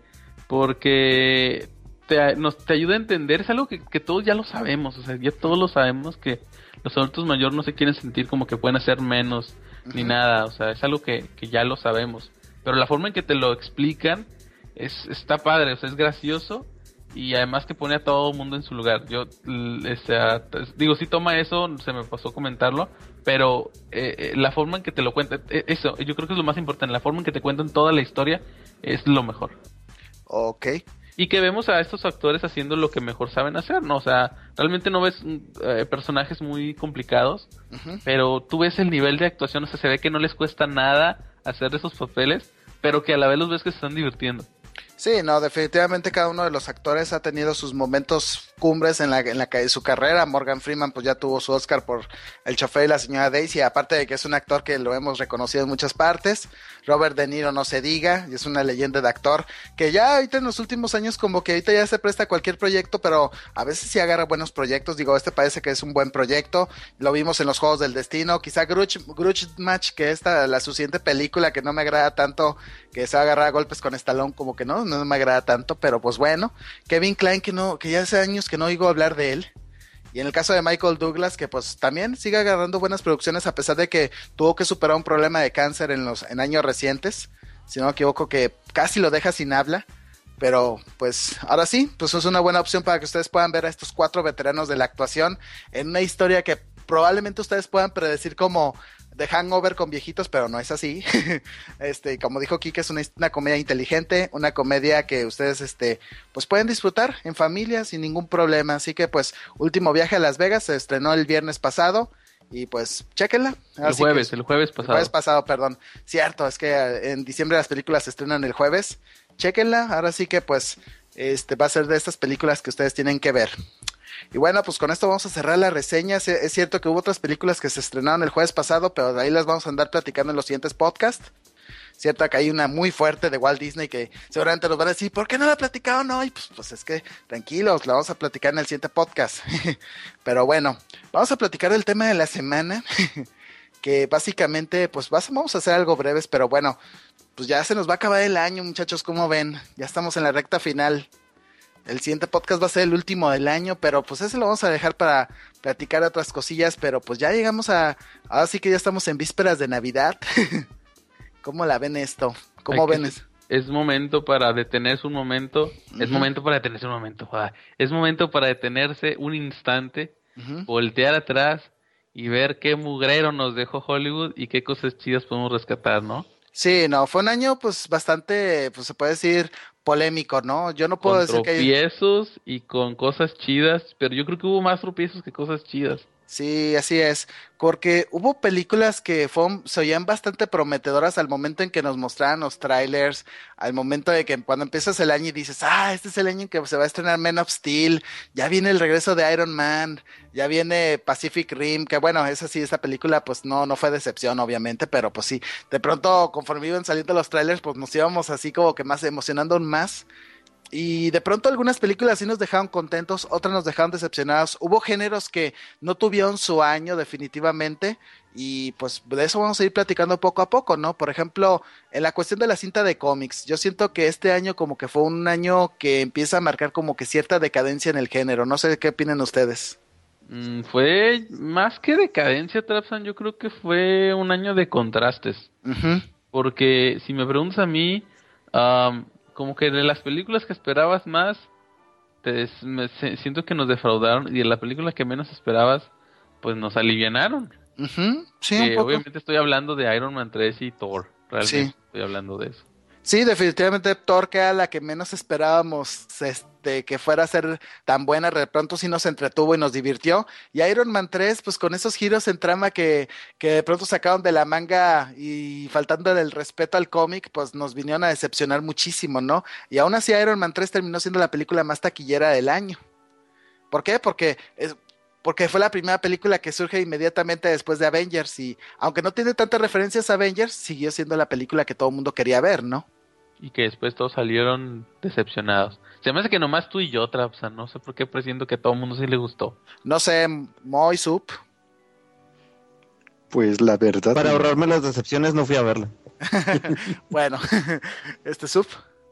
te ayuda a entender, es algo que todos ya lo sabemos, o sea, ya todos lo sabemos, que los adultos mayores no se quieren sentir como que pueden hacer menos, ni nada, o sea, es algo que ya lo sabemos. Pero la forma en que te lo explican está padre, o sea, es gracioso y además que pone a todo el mundo en su lugar. Yo, digo, sí toma eso, se me pasó comentarlo, pero la forma en que te lo cuentan, eso, yo creo que es lo más importante, la forma en que te cuentan toda la historia es lo mejor. Ok. Y que vemos a estos actores haciendo lo que mejor saben hacer, ¿no? O sea, realmente no ves personajes muy complicados, pero tú ves el nivel de actuación, o sea, se ve que no les cuesta nada hacer esos papeles, pero que a la vez los ves que se están divirtiendo. Sí, no, definitivamente cada uno de los actores ha tenido sus momentos cumbres en su carrera. Morgan Freeman pues ya tuvo su Oscar por El chofer y la señora Daisy, aparte de que es un actor que lo hemos reconocido en muchas partes. Robert De Niro no se diga, y es una leyenda de actor que ya ahorita en los últimos años como que ahorita ya se presta a cualquier proyecto, pero a veces sí agarra buenos proyectos. Digo, parece que es un buen proyecto, lo vimos en los Juegos del Destino, quizá Grudge Match, que su siguiente película que no me agrada tanto, que se va a agarrar a golpes con Stallone, como que no me agrada tanto, pero pues bueno. Kevin Kline, que ya hace años que no oigo hablar de él. Y en el caso de Michael Douglas, que pues también sigue agarrando buenas producciones a pesar de que tuvo que superar un problema de cáncer en años recientes, si no me equivoco, que casi lo deja sin habla. Pero pues ahora sí, pues es una buena opción para que ustedes puedan ver a estos 4 veteranos de la actuación en una historia que probablemente ustedes puedan predecir como The Hangover con viejitos, pero no es así. Como dijo Kike, es una comedia inteligente, una comedia que ustedes pues pueden disfrutar en familia sin ningún problema. Así que pues Último viaje a Las Vegas se estrenó el viernes pasado y pues chéquenla. El jueves pasado. El jueves pasado, perdón. Cierto, es que en diciembre las películas se estrenan el jueves. Chéquenla, ahora sí que pues va a ser de estas películas que ustedes tienen que ver. Y bueno, pues con esto vamos a cerrar la reseña. Es cierto que hubo otras películas que se estrenaron el jueves pasado, pero de ahí las vamos a andar platicando en los siguientes podcasts. Cierto que hay una muy fuerte de Walt Disney que seguramente nos van a decir, ¿por qué no la platicaron hoy? Pues es que tranquilos, la vamos a platicar en el siguiente podcast. Pero bueno, vamos a platicar del tema de la semana, que básicamente pues vamos a hacer algo breves, pero bueno, pues ya se nos va a acabar el año, muchachos, ¿cómo ven? Ya estamos en la recta final. El siguiente podcast va a ser el último del año, pero pues ese lo vamos a dejar para platicar otras cosillas, pero pues ya llegamos ahora sí que ya estamos en vísperas de Navidad. ¿Cómo la ven esto? ¿Cómo ven eso? Es momento para detenerse un momento, es momento para detenerse un momento, es momento para detenerse un instante, voltear atrás y ver qué mugrero nos dejó Hollywood y qué cosas chidas podemos rescatar, ¿no? Sí, no, fue un año pues bastante, pues se puede decir polémico, ¿no? Yo no puedo decir que... Con tropiezos y con cosas chidas, pero yo creo que hubo más tropiezos que cosas chidas. Sí, así es, porque hubo películas que se oían bastante prometedoras al momento en que nos mostraban los trailers, al momento de que cuando empiezas el año y dices, este es el año en que se va a estrenar Man of Steel, ya viene el regreso de Iron Man, ya viene Pacific Rim, que bueno, esa película pues no fue decepción obviamente, pero pues sí, de pronto conforme iban saliendo los trailers pues nos íbamos así como que más emocionando aún más. Y de pronto algunas películas sí nos dejaron contentos, otras nos dejaron decepcionados. Hubo géneros que no tuvieron su año definitivamente Y pues de eso vamos a ir platicando poco a poco, ¿no? Por ejemplo, en la cuestión de la cinta de cómics, yo siento que este año como que fue un año que empieza a marcar como que cierta decadencia en el género. No sé qué opinan ustedes. Fue más que decadencia, Trapsan, yo creo que fue un año de contrastes. Porque si me preguntas a mí, como que de las películas que esperabas más, siento que nos defraudaron, y de la película que menos esperabas, pues nos alivianaron. Sí, Que un poco. obviamente estoy hablando de Iron Man 3 y Thor, realmente Sí. estoy hablando de eso. Sí, definitivamente Thor, que era la que menos esperábamos que fuera a ser tan buena, de pronto sí nos entretuvo y nos divirtió. Y Iron Man 3, pues con esos giros en trama que de pronto sacaron de la manga y faltando el respeto al cómic, pues nos vinieron a decepcionar muchísimo, ¿no? Y aún así Iron Man 3 terminó siendo la película más taquillera del año. ¿Por qué? Porque fue la primera película que surge inmediatamente después de Avengers y aunque no tiene tantas referencias a Avengers, siguió siendo la película que todo el mundo quería ver, ¿no? Y que después todos salieron decepcionados. Se me hace que nomás tú y yo, Trapsan, no sé por qué presiento que a todo el mundo sí le gustó. No sé, Moy, Sup. Pues la verdad... Para ahorrarme las decepciones no fui a verla. Bueno, Sup.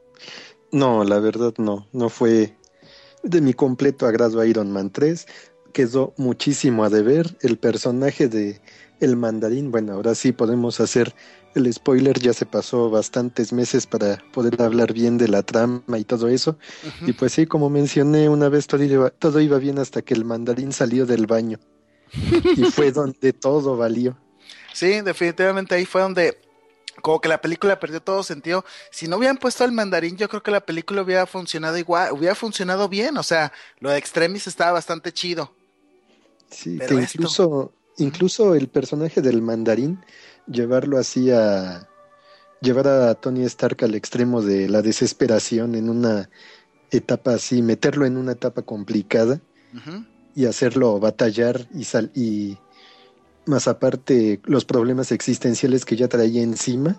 No, la verdad no fue de mi completo agrado Iron Man 3. Quedó muchísimo a deber. El personaje de el mandarín, bueno, ahora sí podemos hacer el spoiler, ya se pasó bastantes meses para poder hablar bien de la trama y todo eso. Y pues sí, como mencioné, una vez todo iba bien hasta que el mandarín salió del baño. Y fue donde todo valió. Sí, definitivamente ahí fue donde como que la película perdió todo sentido. Si no hubieran puesto al mandarín, yo creo que la película hubiera funcionado igual, hubiera funcionado bien. O sea, lo de Extremis estaba bastante chido. Sí, pero que incluso el personaje del mandarín, llevarlo así llevar a Tony Stark al extremo de la desesperación en una etapa así, meterlo en una etapa complicada y hacerlo batallar y más aparte los problemas existenciales que ya traía encima,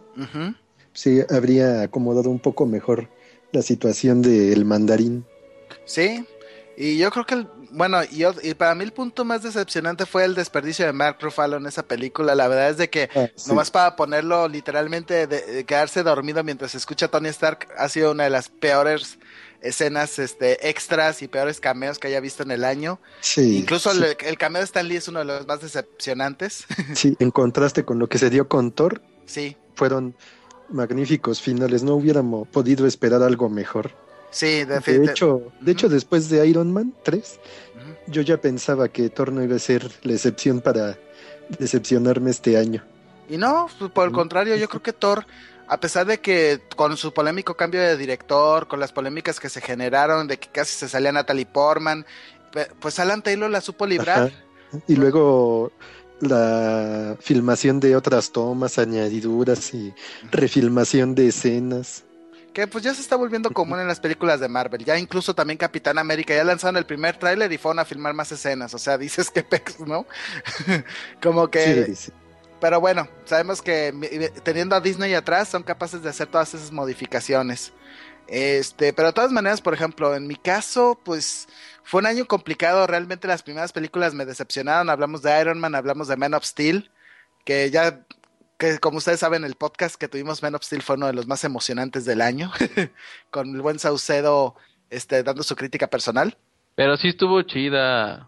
sí habría acomodado un poco mejor la situación del mandarín. Sí, y yo creo que y para mí el punto más decepcionante fue el desperdicio de Mark Ruffalo en esa película. La verdad es de que sí. Nomás para ponerlo literalmente de quedarse dormido mientras escucha a Tony Stark ha sido una de las peores escenas extras y peores cameos que haya visto en el año. Sí, incluso sí. El cameo de Stan Lee es uno de los más decepcionantes. Sí, en contraste con lo que se dio con Thor, sí, fueron magníficos finales, no hubiéramos podido esperar algo mejor. Sí, de hecho, después de Iron Man 3, yo ya pensaba que Thor no iba a ser la excepción para decepcionarme este año. Y no, por el contrario, yo creo que Thor, a pesar de que con su polémico cambio de director, con las polémicas que se generaron, de que casi se salía Natalie Portman, pues Alan Taylor la supo librar. Ajá. Y luego la filmación de otras tomas, añadiduras y refilmación de escenas. Que pues ya se está volviendo común en las películas de Marvel. Ya incluso también Capitán América ya lanzaron el primer tráiler y fueron a filmar más escenas. O sea, dices que pex, ¿no? Como que... Sí. Pero bueno, sabemos que teniendo a Disney atrás son capaces de hacer todas esas modificaciones. Pero de todas maneras, por ejemplo, en mi caso, pues fue un año complicado. Realmente las primeras películas me decepcionaron. Hablamos de Iron Man, hablamos de Man of Steel, que como ustedes saben, el podcast que tuvimos, Man of Steel, fue uno de los más emocionantes del año, con el buen Saucedo dando su crítica personal. Pero sí estuvo chida.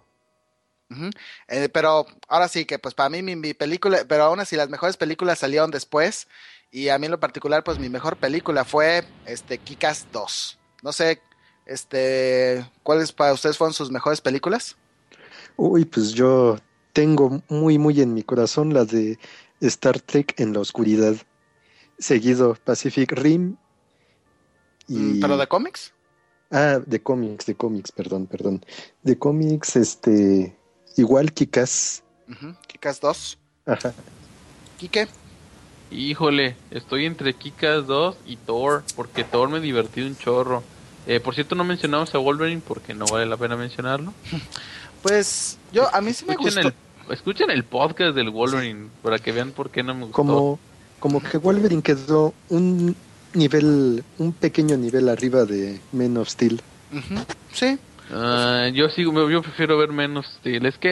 Pero ahora sí que pues para mí mi película, pero aún así las mejores películas salieron después, y a mí en lo particular pues mi mejor película fue Kick-Ass 2. No sé, ¿cuáles para ustedes fueron sus mejores películas? Uy, pues yo tengo muy muy en mi corazón la de Star Trek en la oscuridad, seguido Pacific Rim y... ¿Pero de cómics? De cómics, perdón. De cómics, igual Kick-Ass. Kick-Ass 2. Ajá. ¿Quique? Híjole, estoy entre Kick-Ass 2 y Thor, porque Thor me divertí un chorro. Por cierto, no mencionamos a Wolverine porque no vale la pena mencionarlo. Pues a mí sí me gustó. Escuchen el podcast del Wolverine para que vean por qué no me gustó. Como que Wolverine quedó un pequeño nivel arriba de Man of Steel. Sí. Yo prefiero ver Man of Steel. Es que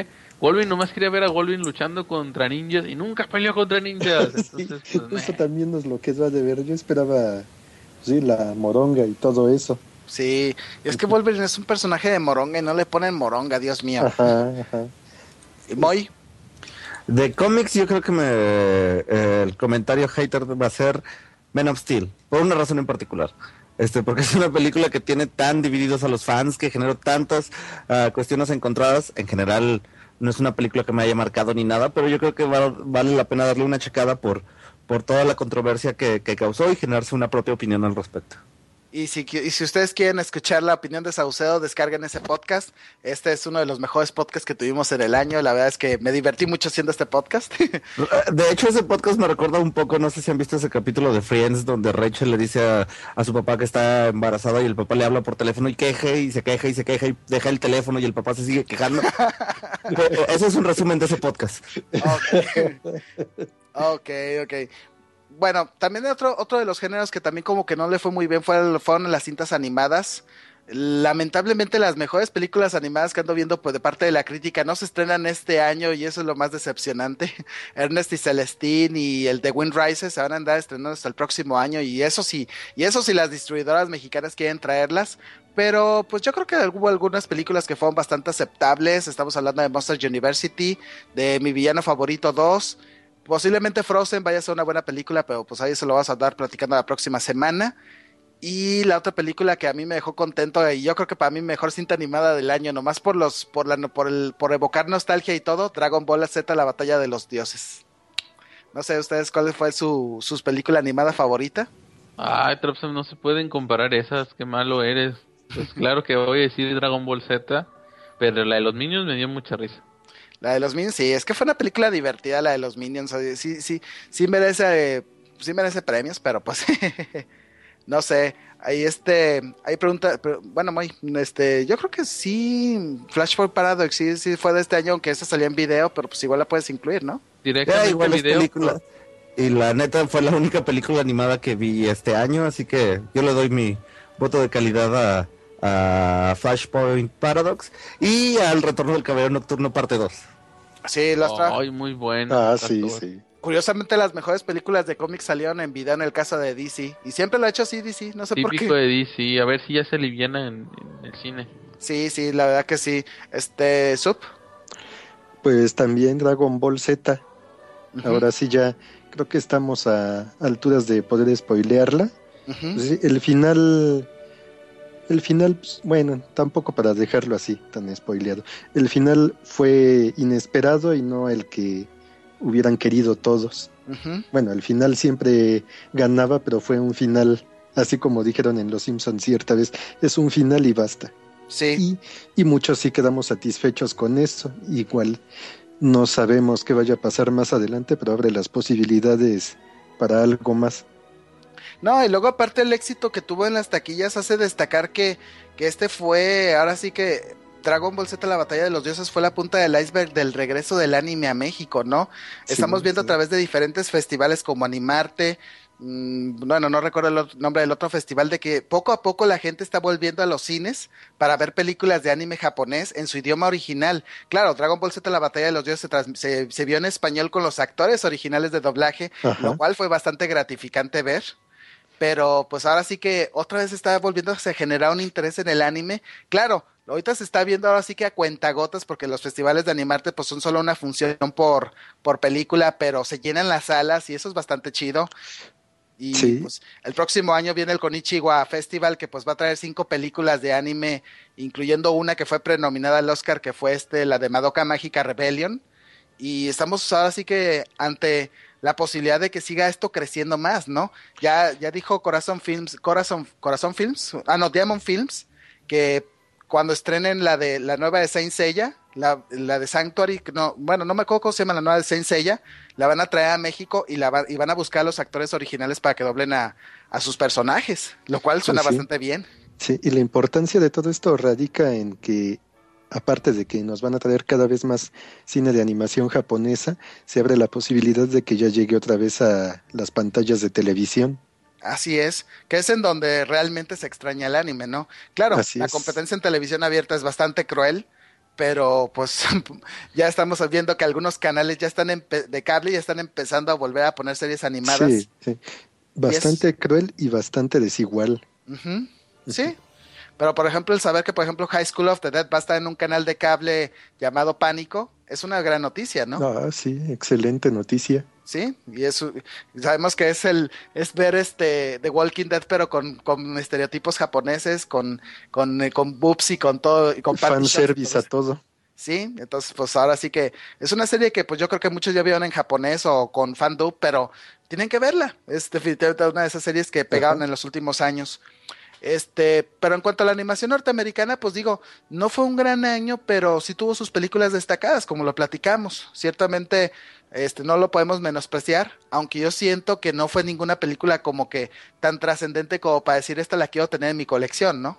Wolverine nomás quería ver a Wolverine luchando contra ninjas y nunca peleó contra ninjas. Entonces, sí, pues, eso también es lo que es va de ver. Yo esperaba, sí, la moronga y todo eso. Sí, es que Wolverine es un personaje de moronga y no le ponen moronga, Dios mío. Ajá. ¿Y Moy? De cómics yo creo que el comentario hater va a ser Man of Steel, por una razón en particular. Porque es una película que tiene tan divididos a los fans, que generó tantas cuestiones encontradas. En general no es una película que me haya marcado ni nada, pero yo creo que vale la pena darle una checada por toda la controversia que causó y generarse una propia opinión al respecto. Y si ustedes quieren escuchar la opinión de Saucedo, descarguen ese podcast. Este es uno de los mejores podcasts que tuvimos en el año. La verdad es que me divertí mucho haciendo este podcast. De hecho, ese podcast me recuerda un poco, no sé si han visto ese capítulo de Friends, donde Rachel le dice a su papá que está embarazada y el papá le habla por teléfono y se queja y deja el teléfono y el papá se sigue quejando. Ese es un resumen de ese podcast. Ok. Bueno, también otro de los géneros que también como que no le fue muy bien fueron las cintas animadas. Lamentablemente las mejores películas animadas que ando viendo pues de parte de la crítica no se estrenan este año y eso es lo más decepcionante. Ernest y Celestine y el de Wind Rises se van a andar estrenando hasta el próximo año y eso sí las distribuidoras mexicanas quieren traerlas. Pero pues yo creo que hubo algunas películas que fueron bastante aceptables. Estamos hablando de Monsters University, de Mi Villano Favorito 2. Posiblemente Frozen vaya a ser una buena película, pero pues ahí se lo vamos a andar platicando la próxima semana. Y la otra película que a mí me dejó contento, y yo creo que para mí mejor cinta animada del año, nomás por evocar nostalgia y todo, Dragon Ball Z, la batalla de los dioses. No sé, ¿ustedes cuál fue su película animada favorita? Ay, Tropson, no se pueden comparar esas, qué malo eres. Pues claro que voy a decir Dragon Ball Z, pero la de los Minions me dio mucha risa. La de los Minions, sí, es que fue una película divertida la de los Minions, sí merece premios, pero pues no sé, ahí pregunta, bueno, yo creo que sí, Flash Forward Paradox sí fue de este año, aunque esa salió en video, pero pues igual la puedes incluir, ¿no? Directamente igual video. Película. Y la neta fue la única película animada que vi este año, así que yo le doy mi voto de calidad a Flashpoint Paradox y al Retorno del Caballero Nocturno parte 2. Sí, Ay, muy buena. Sí. Curiosamente las mejores películas de cómics salieron en video en el caso de DC. Y siempre lo ha hecho así DC, no sé por qué. Típico de DC, a ver si ya se aliviana en el cine. Sí, la verdad que sí. Sup. Pues también Dragon Ball Z. Uh-huh. Ahora sí ya creo que estamos a alturas de poder spoilearla. Uh-huh. Pues el final, pues, bueno, tampoco para dejarlo así, tan spoileado. El final fue inesperado y no el que hubieran querido todos. Uh-huh. Bueno, el final siempre ganaba, pero fue un final, así como dijeron en Los Simpsons cierta vez, es un final y basta. Sí. Y muchos sí quedamos satisfechos con eso. Igual no sabemos qué vaya a pasar más adelante, pero abre las posibilidades para algo más. No, y luego aparte el éxito que tuvo en las taquillas hace destacar que fue, ahora sí que Dragon Ball Z, la batalla de los dioses fue la punta del iceberg del regreso del anime a México, ¿no? Sí, estamos viendo a través de diferentes festivales como Animarte, bueno, no recuerdo el nombre del otro festival, de que poco a poco la gente está volviendo a los cines para ver películas de anime japonés en su idioma original. Claro, Dragon Ball Z, la batalla de los dioses se vio en español con los actores originales de doblaje, ajá, lo cual fue bastante gratificante ver. Pero pues ahora sí que otra vez está volviendo a generar un interés en el anime. Claro, ahorita se está viendo ahora sí que a cuentagotas porque los festivales de Animarte pues son solo una función por película, pero se llenan las salas y eso es bastante chido. Y sí, pues el próximo año viene el Konichiwa Festival que pues va a traer 5 películas de anime, incluyendo una que fue prenominada al Oscar, que fue la de Madoka Mágica Rebellion. Y estamos ahora sí que ante la posibilidad de que siga esto creciendo más, ¿no? Ya dijo Diamond Films, que cuando estrenen la nueva de Saint Seiya, la de Sanctuary, no me acuerdo cómo se llama la nueva de Saint Seiya, la van a traer a México y van a buscar a los actores originales para que doblen a sus personajes, lo cual suena bastante bien. Sí, y la importancia de todo esto radica en que aparte de que nos van a traer cada vez más cine de animación japonesa, se abre la posibilidad de que ya llegue otra vez a las pantallas de televisión. Así es, que es en donde realmente se extraña el anime, ¿no? Claro, la competencia en televisión abierta es bastante cruel, pero pues ya estamos viendo que algunos canales ya están de cable ya están empezando a volver a poner series animadas. Sí, sí. Bastante cruel y bastante desigual. Uh-huh. Sí, pero por ejemplo el saber que por ejemplo High School of the Dead va a estar en un canal de cable llamado Pánico es una gran noticia, ¿no? Ah, sí, excelente noticia. Sí, y eso sabemos que es ver The Walking Dead pero con estereotipos japoneses, con boobs y con todo y con fanservice a todo. Sí, entonces pues ahora sí que es una serie que pues yo creo que muchos ya vieron en japonés o con fandub, pero tienen que verla. Es definitivamente una de esas series que pegaron en los últimos años. Pero en cuanto a la animación norteamericana, pues digo, no fue un gran año, pero sí tuvo sus películas destacadas, como lo platicamos. Ciertamente, no lo podemos menospreciar, aunque yo siento que no fue ninguna película como que tan trascendente como para decir esta la quiero tener en mi colección, ¿no?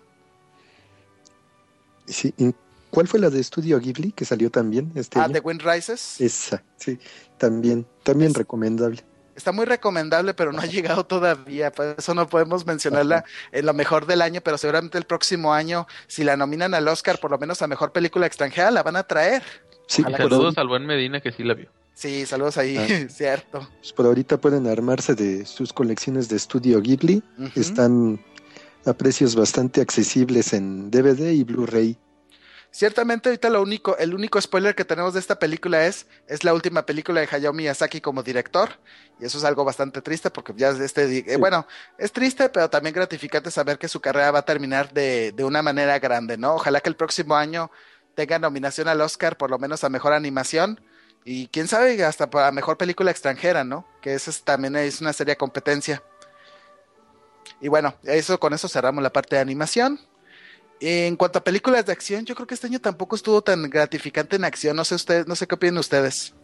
Sí, ¿cuál fue la de Estudio Ghibli que salió también este año? The Wind Rises. Esa, sí, también recomendable. Está muy recomendable, pero no ha llegado todavía, por eso no podemos mencionarla en lo mejor del año, pero seguramente el próximo año, si la nominan al Oscar, por lo menos a Mejor Película Extranjera, la van a traer. Sí, saludos al buen Medina, que sí la vio. Sí, saludos ahí, cierto. Pues por ahorita pueden armarse de sus colecciones de Estudio Ghibli, están a precios bastante accesibles en DVD y Blu-ray. Ciertamente ahorita el único spoiler que tenemos de esta película es la última película de Hayao Miyazaki como director, y eso es algo bastante triste porque ya bueno, es triste pero también gratificante saber que su carrera va a terminar de una manera grande, ¿no? Ojalá que el próximo año tenga nominación al Oscar, por lo menos a Mejor Animación, y quién sabe, hasta para Mejor Película Extranjera, ¿no? Que eso también es una seria competencia. Y bueno, con eso cerramos la parte de animación. En cuanto a películas de acción, yo creo que este año tampoco estuvo tan gratificante en acción. No sé qué opinan ustedes.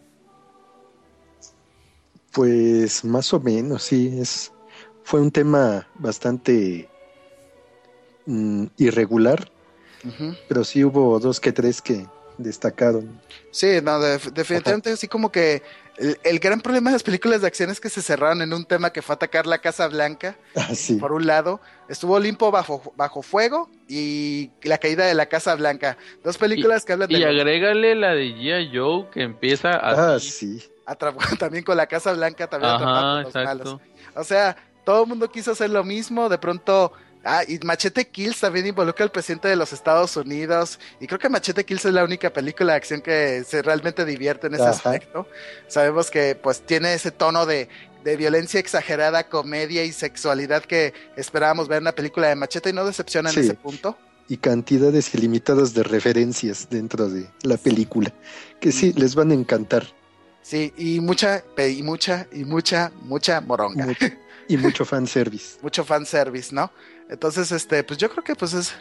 Pues más o menos, sí, fue un tema bastante irregular, pero sí hubo 2 que 3 que destacaron. Sí, no, definitivamente así como que el gran problema de las películas de acción es que se cerraron en un tema que fue atacar la Casa Blanca. Sí. Por un lado, estuvo Olimpo bajo fuego y la caída de la Casa Blanca. 2 películas que hablan de... Y agrégale la de G.I. Joe que empieza así. Sí. También con la Casa Blanca, también atrapando a los malos. O sea, todo el mundo quiso hacer lo mismo, de pronto... y Machete Kills también involucra al presidente de los Estados Unidos, y creo que Machete Kills es la única película de acción que se realmente divierte en ese aspecto. Sabemos que pues tiene ese tono de violencia exagerada, comedia y sexualidad que esperábamos ver en una película de Machete, y no decepciona en ese punto. Y cantidades ilimitadas de referencias dentro de la película, que sí, les van a encantar. Sí, y mucha moronga. Y mucho fanservice. Mucho fanservice, ¿no? Entonces, pues yo creo que pues es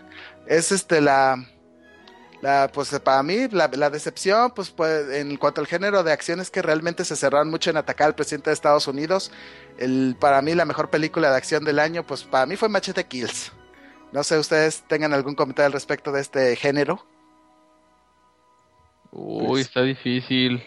pues para mí la decepción, pues en cuanto al género de acción es que realmente se cerraron mucho en atacar al presidente de Estados Unidos. Para mí la mejor película de acción del año, pues para mí fue Machete Kills. No sé, ¿ustedes tengan algún comentario al respecto de este género? Uy, está difícil.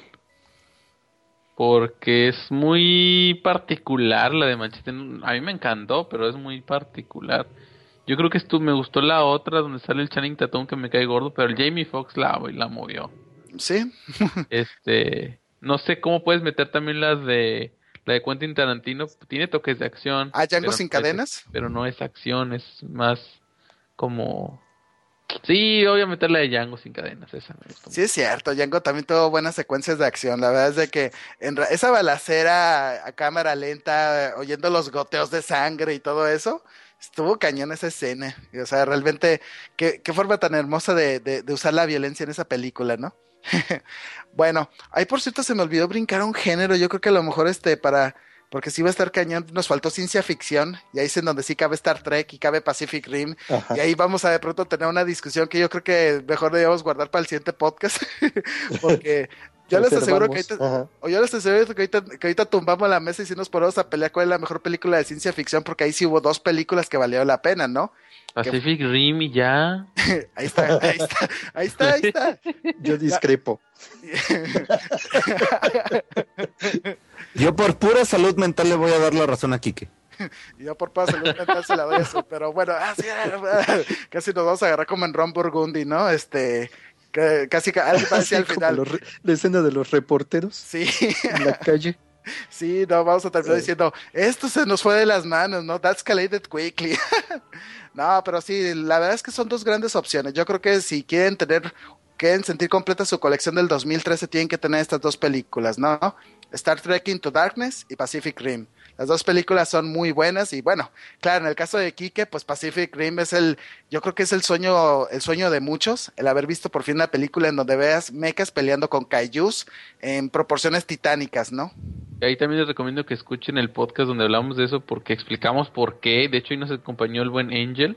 Porque es muy particular la de Machete. A mí me encantó, pero es muy particular. Yo creo que me gustó la otra donde sale el Channing Tatum, que me cae gordo, pero el Jamie Foxx la movió. Sí. No sé cómo puedes meter también la de Quentin Tarantino. Tiene toques de acción. ¿Django sin cadenas? Pero no es acción, es más como... Sí, voy a meter la de Django sin cadenas, esa me gustó. Sí, es cierto, Django también tuvo buenas secuencias de acción. La verdad es de que esa balacera a cámara lenta, oyendo los goteos de sangre y todo eso, estuvo cañón esa escena. O sea, realmente, qué forma tan hermosa de usar la violencia en esa película, ¿no? Bueno, ahí por cierto se me olvidó brincar un género. Yo creo que a lo mejor porque sí va a estar cañón, nos faltó ciencia ficción, y ahí es en donde sí cabe Star Trek y cabe Pacific Rim, y ahí vamos a de pronto tener una discusión que yo creo que mejor debemos guardar para el siguiente podcast, porque yo les aseguro que ahorita tumbamos la mesa y sí nos ponemos a pelear cuál es la mejor película de ciencia ficción, porque ahí sí hubo 2 películas que valieron la pena, ¿no? Pacific Rim y ya. Ahí está. Yo discrepo. Yo por pura salud mental le voy a dar la razón a Quique. Y yo por pura salud mental se la doy a eso, pero bueno, casi nos vamos a agarrar como en Ron Burgundy, ¿no? Casi algo parecía al final. La escena de los reporteros. Sí. En la calle. Sí, no, vamos a terminar diciendo, esto se nos fue de las manos, ¿no? That escalated quickly. No, pero sí, la verdad es que son dos grandes opciones. Yo creo que si quieren sentir completa su colección del 2013, tienen que tener estas dos películas, ¿no? Star Trek Into Darkness y Pacific Rim. Las dos películas son muy buenas y bueno, claro, en el caso de Quique, pues Pacific Rim yo creo que es el sueño de muchos, el haber visto por fin una película en donde veas mechas peleando con kaijus en proporciones titánicas, ¿no? Ahí también les recomiendo que escuchen el podcast donde hablamos de eso porque explicamos por qué. De hecho, ahí nos acompañó el buen Angel.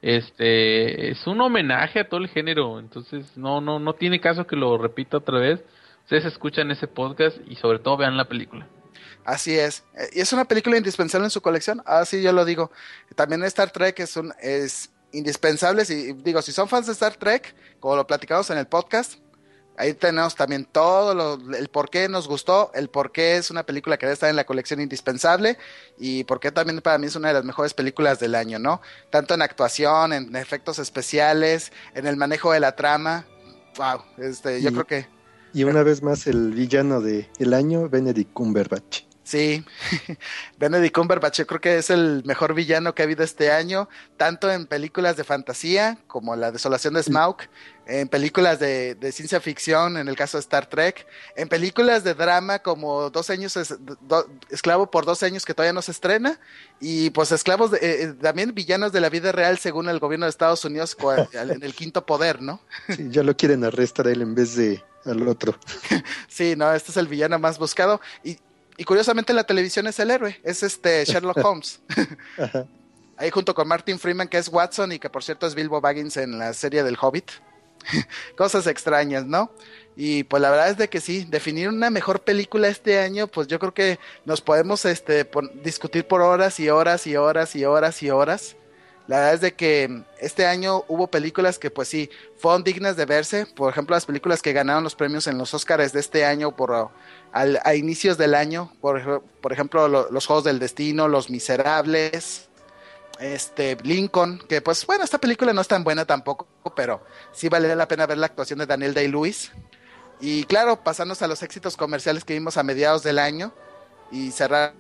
Es un homenaje a todo el género, entonces no tiene caso que lo repita otra vez. Ustedes escuchan ese podcast y sobre todo vean la película. Así es. Y es una película indispensable en su colección. Sí, yo lo digo. También Star Trek es indispensable. Si son fans de Star Trek, como lo platicamos en el podcast, ahí tenemos también el por qué nos gustó, el por qué es una película que debe estar en la colección indispensable y por qué también para mí es una de las mejores películas del año, ¿no? Tanto en actuación, en efectos especiales, en el manejo de la trama. Wow, yo creo que... Y una vez más el villano del año, Benedict Cumberbatch. Sí, Benedict Cumberbatch yo creo que es el mejor villano que ha habido este año, tanto en películas de fantasía como La Desolación de Smaug, en películas de ciencia ficción, en el caso de Star Trek, en películas de drama como Esclavo por 12 años que todavía no se estrena, y pues esclavos, también villanos de la vida real según el gobierno de Estados Unidos en el Quinto Poder, ¿no? Sí, ya lo quieren arrestar a él en vez de al otro. Sí, no, este es el villano más buscado, y curiosamente la televisión es el héroe, es Sherlock Holmes. Ajá. Ahí junto con Martin Freeman, que es Watson y que por cierto es Bilbo Baggins en la serie del Hobbit. Cosas extrañas, ¿no? Y pues la verdad es de que sí, definir una mejor película este año, pues yo creo que nos podemos discutir por horas y horas y horas y horas y horas. La verdad es de que este año hubo películas que pues sí, fueron dignas de verse. Por ejemplo, las películas que ganaron los premios en los Oscars de este año a inicios del año. Por ejemplo, Los Juegos del Destino, Los Miserables, Lincoln, que pues bueno, esta película no es tan buena tampoco, pero sí vale la pena ver la actuación de Daniel Day-Lewis. Y claro, pasarnos a los éxitos comerciales que vimos a mediados del año y cerrar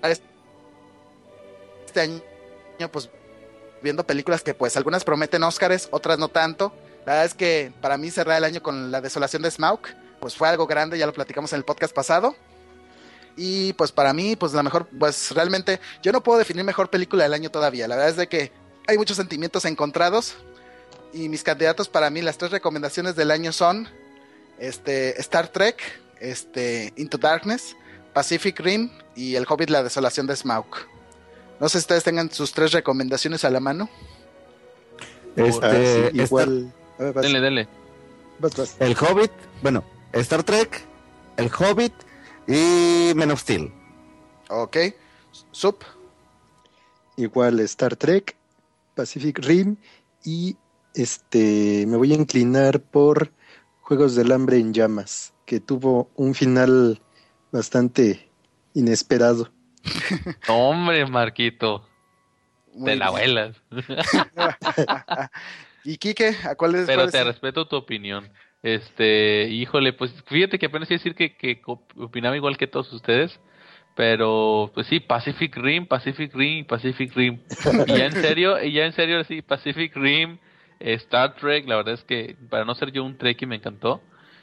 este año pues viendo películas que pues algunas prometen Óscares, otras no tanto. La verdad es que para mí cerrar el año con La Desolación de Smaug pues fue algo grande, ya lo platicamos en el podcast pasado. Y pues para mí, pues la mejor, pues realmente yo no puedo definir mejor película del año todavía. La verdad es de que hay muchos sentimientos encontrados. Y mis candidatos para mí, las 3 recomendaciones del año son Star Trek, Into Darkness, Pacific Rim y El Hobbit, La Desolación de Smaug. No sé si ustedes tengan sus 3 recomendaciones a la mano. Sí, igual. Dele. Vas. El Hobbit, bueno, Star Trek, El Hobbit y Men of Steel. Ok. Sup. Igual Star Trek, Pacific Rim y me voy a inclinar por Juegos del Hambre en Llamas, que tuvo un final bastante inesperado. Hombre, Marquito. Te la vuelas. ¿Y Quique? ¿A cuál es? Pero te respeto tu opinión. Híjole, pues fíjate que apenas iba a decir que opinaba igual que todos ustedes. Pero, pues sí, Pacific Rim. Y ya en serio, sí, Pacific Rim, Star Trek, la verdad es que para no ser yo un Trekkie me encantó.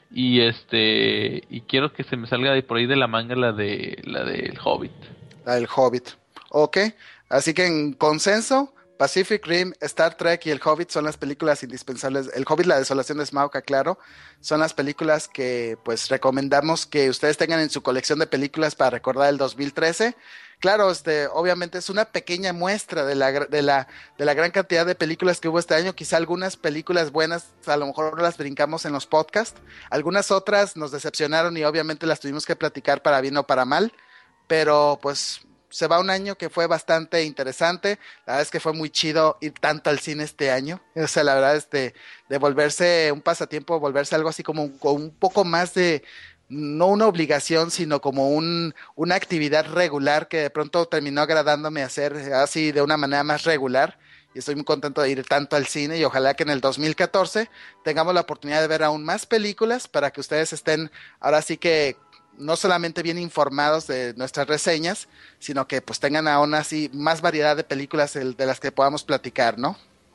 Y quiero que se me salga de por ahí de la manga la del Hobbit. La del Hobbit. Ok. Así que en consenso, Pacific Rim, Star Trek y El Hobbit son las películas indispensables. El Hobbit, La Desolación de Smaug, claro, son las películas que pues recomendamos que ustedes tengan en su colección de películas para recordar el 2013. Claro, obviamente es una pequeña muestra de la gran cantidad de películas que hubo este año. Quizá algunas películas buenas a lo mejor las brincamos en los podcasts, algunas otras nos decepcionaron y obviamente las tuvimos que platicar para bien o para mal, pero pues se va un año que fue bastante interesante. La verdad es que fue muy chido ir tanto al cine este año. O sea, la verdad de volverse un pasatiempo, volverse algo así como un poco más de, no una obligación, sino como una actividad regular que de pronto terminó agradándome hacer así de una manera más regular. y estoy muy contento de ir tanto al cine y ojalá que en el 2014 tengamos la oportunidad de ver aún más películas para que ustedes estén ahora sí que no solamente bien informados de nuestras reseñas, sino que pues tengan aún así más variedad de películas de las que podamos platicar, ¿no?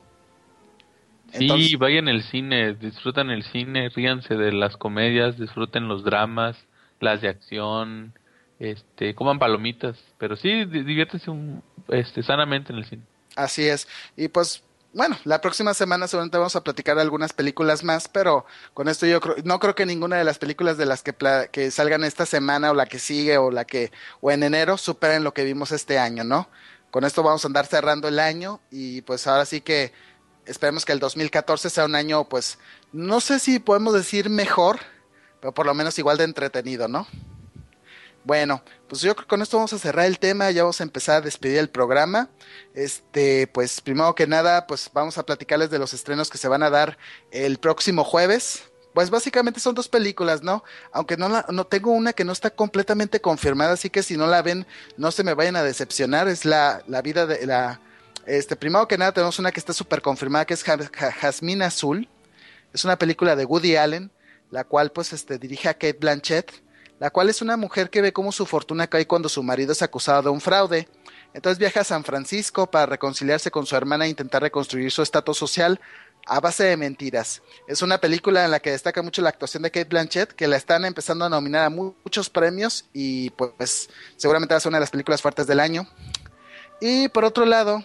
Sí, vayan al cine, disfrutan el cine, ríanse de las comedias, disfruten los dramas, las de acción, coman palomitas, pero sí, diviértanse sanamente en el cine. Así es, y pues bueno, la próxima semana seguramente vamos a platicar de algunas películas más, pero con esto no creo que ninguna de las películas de las que salgan esta semana o la que sigue o en enero superen lo que vimos este año, ¿no? Con esto vamos a andar cerrando el año y pues ahora sí que esperemos que el 2014 sea un año, pues no sé si podemos decir mejor, pero por lo menos igual de entretenido, ¿no? Bueno, pues yo creo que con esto vamos a cerrar el tema, ya vamos a empezar a despedir el programa. Pues primero que nada, pues vamos a platicarles de los estrenos que se van a dar el próximo jueves. Pues básicamente son 2 películas, ¿no? Aunque no tengo una que no está completamente confirmada, así que si no la ven, no se me vayan a decepcionar. Es la vida de la... primero que nada tenemos una que está súper confirmada, que es Jazmín Azul. Es una película de Woody Allen, la cual pues dirige a Cate Blanchett, la cual es una mujer que ve cómo su fortuna cae cuando su marido es acusado de un fraude. Entonces viaja a San Francisco para reconciliarse con su hermana e intentar reconstruir su estatus social a base de mentiras. Es una película en la que destaca mucho la actuación de Cate Blanchett, que la están empezando a nominar a muchos premios y pues seguramente va a ser una de las películas fuertes del año. Y por otro lado,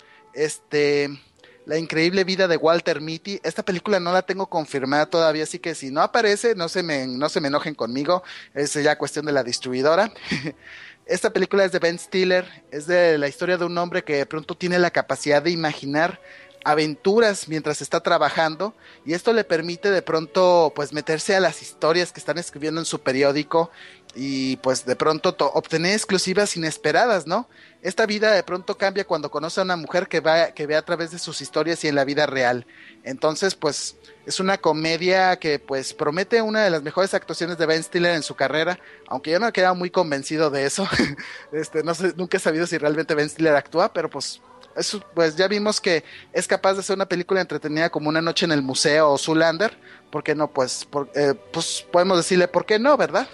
La increíble vida de Walter Mitty. Esta película no la tengo confirmada todavía, así que si no aparece, no se me enojen conmigo, es ya cuestión de la distribuidora. Esta película es de Ben Stiller, es de la historia de un hombre que de pronto tiene la capacidad de imaginar aventuras mientras está trabajando, y esto le permite de pronto pues meterse a las historias que están escribiendo en su periódico y pues de pronto obtener exclusivas inesperadas, ¿no? Esta vida de pronto cambia cuando conoce a una mujer que ve a través de sus historias y en la vida real. Entonces pues es una comedia que pues promete una de las mejores actuaciones de Ben Stiller en su carrera, aunque yo no he quedado muy convencido de eso. No sé, nunca he sabido si realmente Ben Stiller actúa, pero pues eso, pues ya vimos que es capaz de hacer una película entretenida como Una noche en el museo o Zoolander. ¿Por qué no? Pues podemos decirle por qué no, ¿verdad?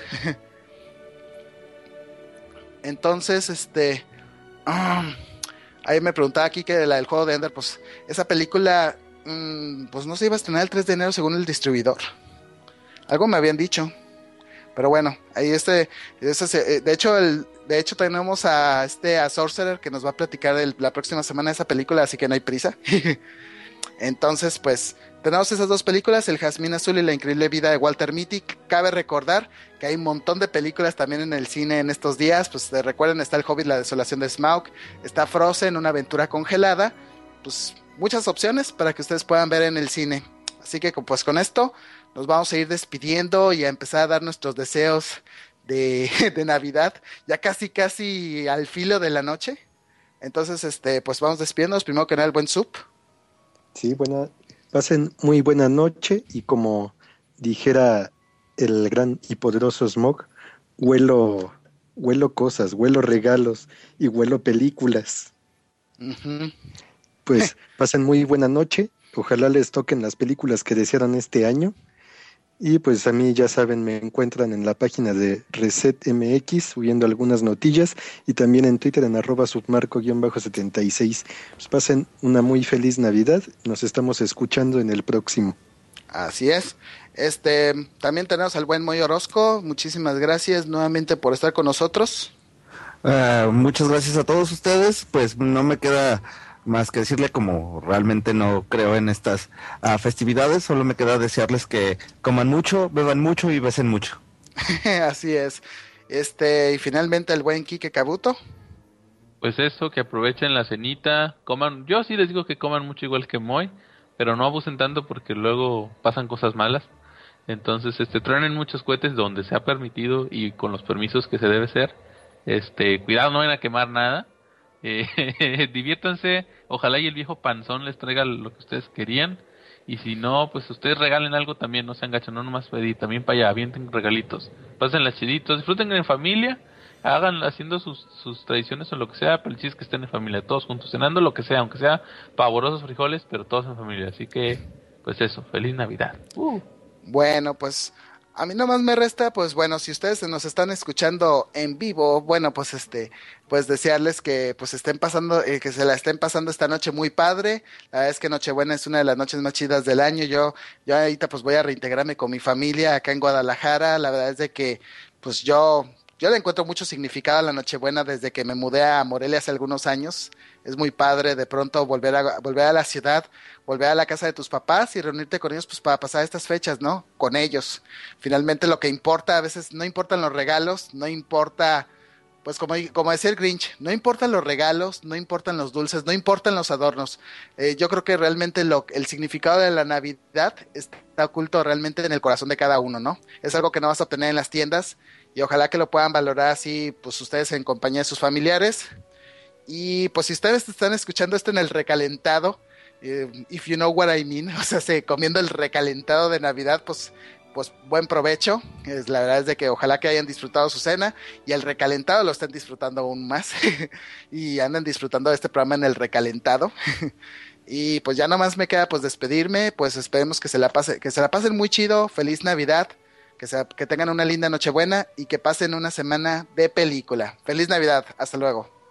Entonces, ahí me preguntaba aquí que la del juego de Ender, pues esa película pues no se iba a estrenar el 3 de enero según el distribuidor. Algo me habían dicho. Pero bueno, ahí de hecho tenemos a Sorcerer que nos va a platicar la próxima semana de esa película, así que no hay prisa. Entonces, pues, tenemos esas 2 películas, El Jazmín Azul y La increíble vida de Walter Mitty. Cabe recordar que hay un montón de películas también en el cine en estos días. Pues recuerden, está El Hobbit, la desolación de Smaug, está Frozen, una aventura congelada. Pues muchas opciones para que ustedes puedan ver en el cine. Así que pues con esto nos vamos a ir despidiendo y a empezar a dar nuestros deseos de Navidad, ya casi al filo de la noche. Entonces, pues vamos despidiéndonos. Primero que nada, el buen Sup. Sí, pasen muy buena noche, y como dijera el gran y poderoso Smog, huelo cosas, huelo regalos y huelo películas. Uh-huh. Pues pasen muy buena noche, ojalá les toquen las películas que desearon este año. Y pues a mí, ya saben, me encuentran en la página de Reset MX subiendo algunas notillas, y también en Twitter en @submarco_76. Pues pasen una muy feliz Navidad, nos estamos escuchando en el próximo. Así es. También tenemos al buen Moy Orozco. Muchísimas gracias nuevamente por estar con nosotros. Muchas gracias a todos ustedes. Pues no me queda más que decirle, como realmente no creo en estas festividades, solo me queda desearles que coman mucho, beban mucho y besen mucho. Así es. Y finalmente el buen Quique Cabuto. Pues eso, que aprovechen la cenita, coman, yo sí les digo que coman mucho igual que Moy, pero no abusen tanto porque luego pasan cosas malas. Entonces, truenen muchos cohetes donde sea permitido y con los permisos que se debe ser. Cuidado, no vayan a quemar nada. Diviértanse, ojalá y el viejo panzón les traiga lo que ustedes querían, y si no, pues ustedes regalen algo también, no sean gachos, no nomás pedir, también para allá, avienten regalitos, pásenla chiditos, disfruten en familia, hagan haciendo sus tradiciones o lo que sea, pero el chiste es que estén en familia, todos juntos, cenando lo que sea, aunque sea pavorosos frijoles, pero todos en familia. Así que, pues eso, feliz Navidad. Bueno, pues a mí nomás me resta, pues bueno, si ustedes nos están escuchando en vivo, bueno, pues pues desearles que pues estén pasando, que se la estén pasando esta noche muy padre. La verdad es que Nochebuena es una de las noches más chidas del año. Yo ahorita pues voy a reintegrarme con mi familia acá en Guadalajara. La verdad es de que pues yo le encuentro mucho significado a la Nochebuena desde que me mudé a Morelia hace algunos años. Es muy padre de pronto volver a la ciudad, volver a la casa de tus papás y reunirte con ellos pues para pasar estas fechas, ¿no? Con ellos. Finalmente lo que importa, a veces no importan los regalos, no importa, pues como decía el Grinch, no importan los regalos, no importan los dulces, no importan los adornos. Yo creo que realmente el significado de la Navidad está oculto realmente en el corazón de cada uno, ¿no? Es algo que no vas a obtener en las tiendas y ojalá que lo puedan valorar así, pues ustedes en compañía de sus familiares. Y pues si ustedes están escuchando esto en el recalentado, if you know what I mean, o sea, comiendo el recalentado de Navidad, pues buen provecho. La verdad es de que ojalá que hayan disfrutado su cena y el recalentado lo estén disfrutando aún más y anden disfrutando de este programa en el recalentado. Y pues ya nomás me queda pues despedirme, pues esperemos que se la pasen muy chido, feliz Navidad, que tengan una linda Nochebuena y que pasen una semana de película. Feliz Navidad, hasta luego.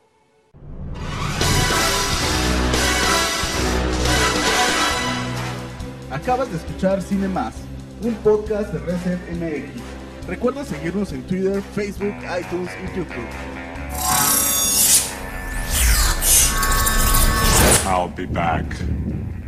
Acabas de escuchar Cine Más, un podcast de Reset MX. Recuerda seguirnos en Twitter, Facebook, iTunes y YouTube. I'll be back.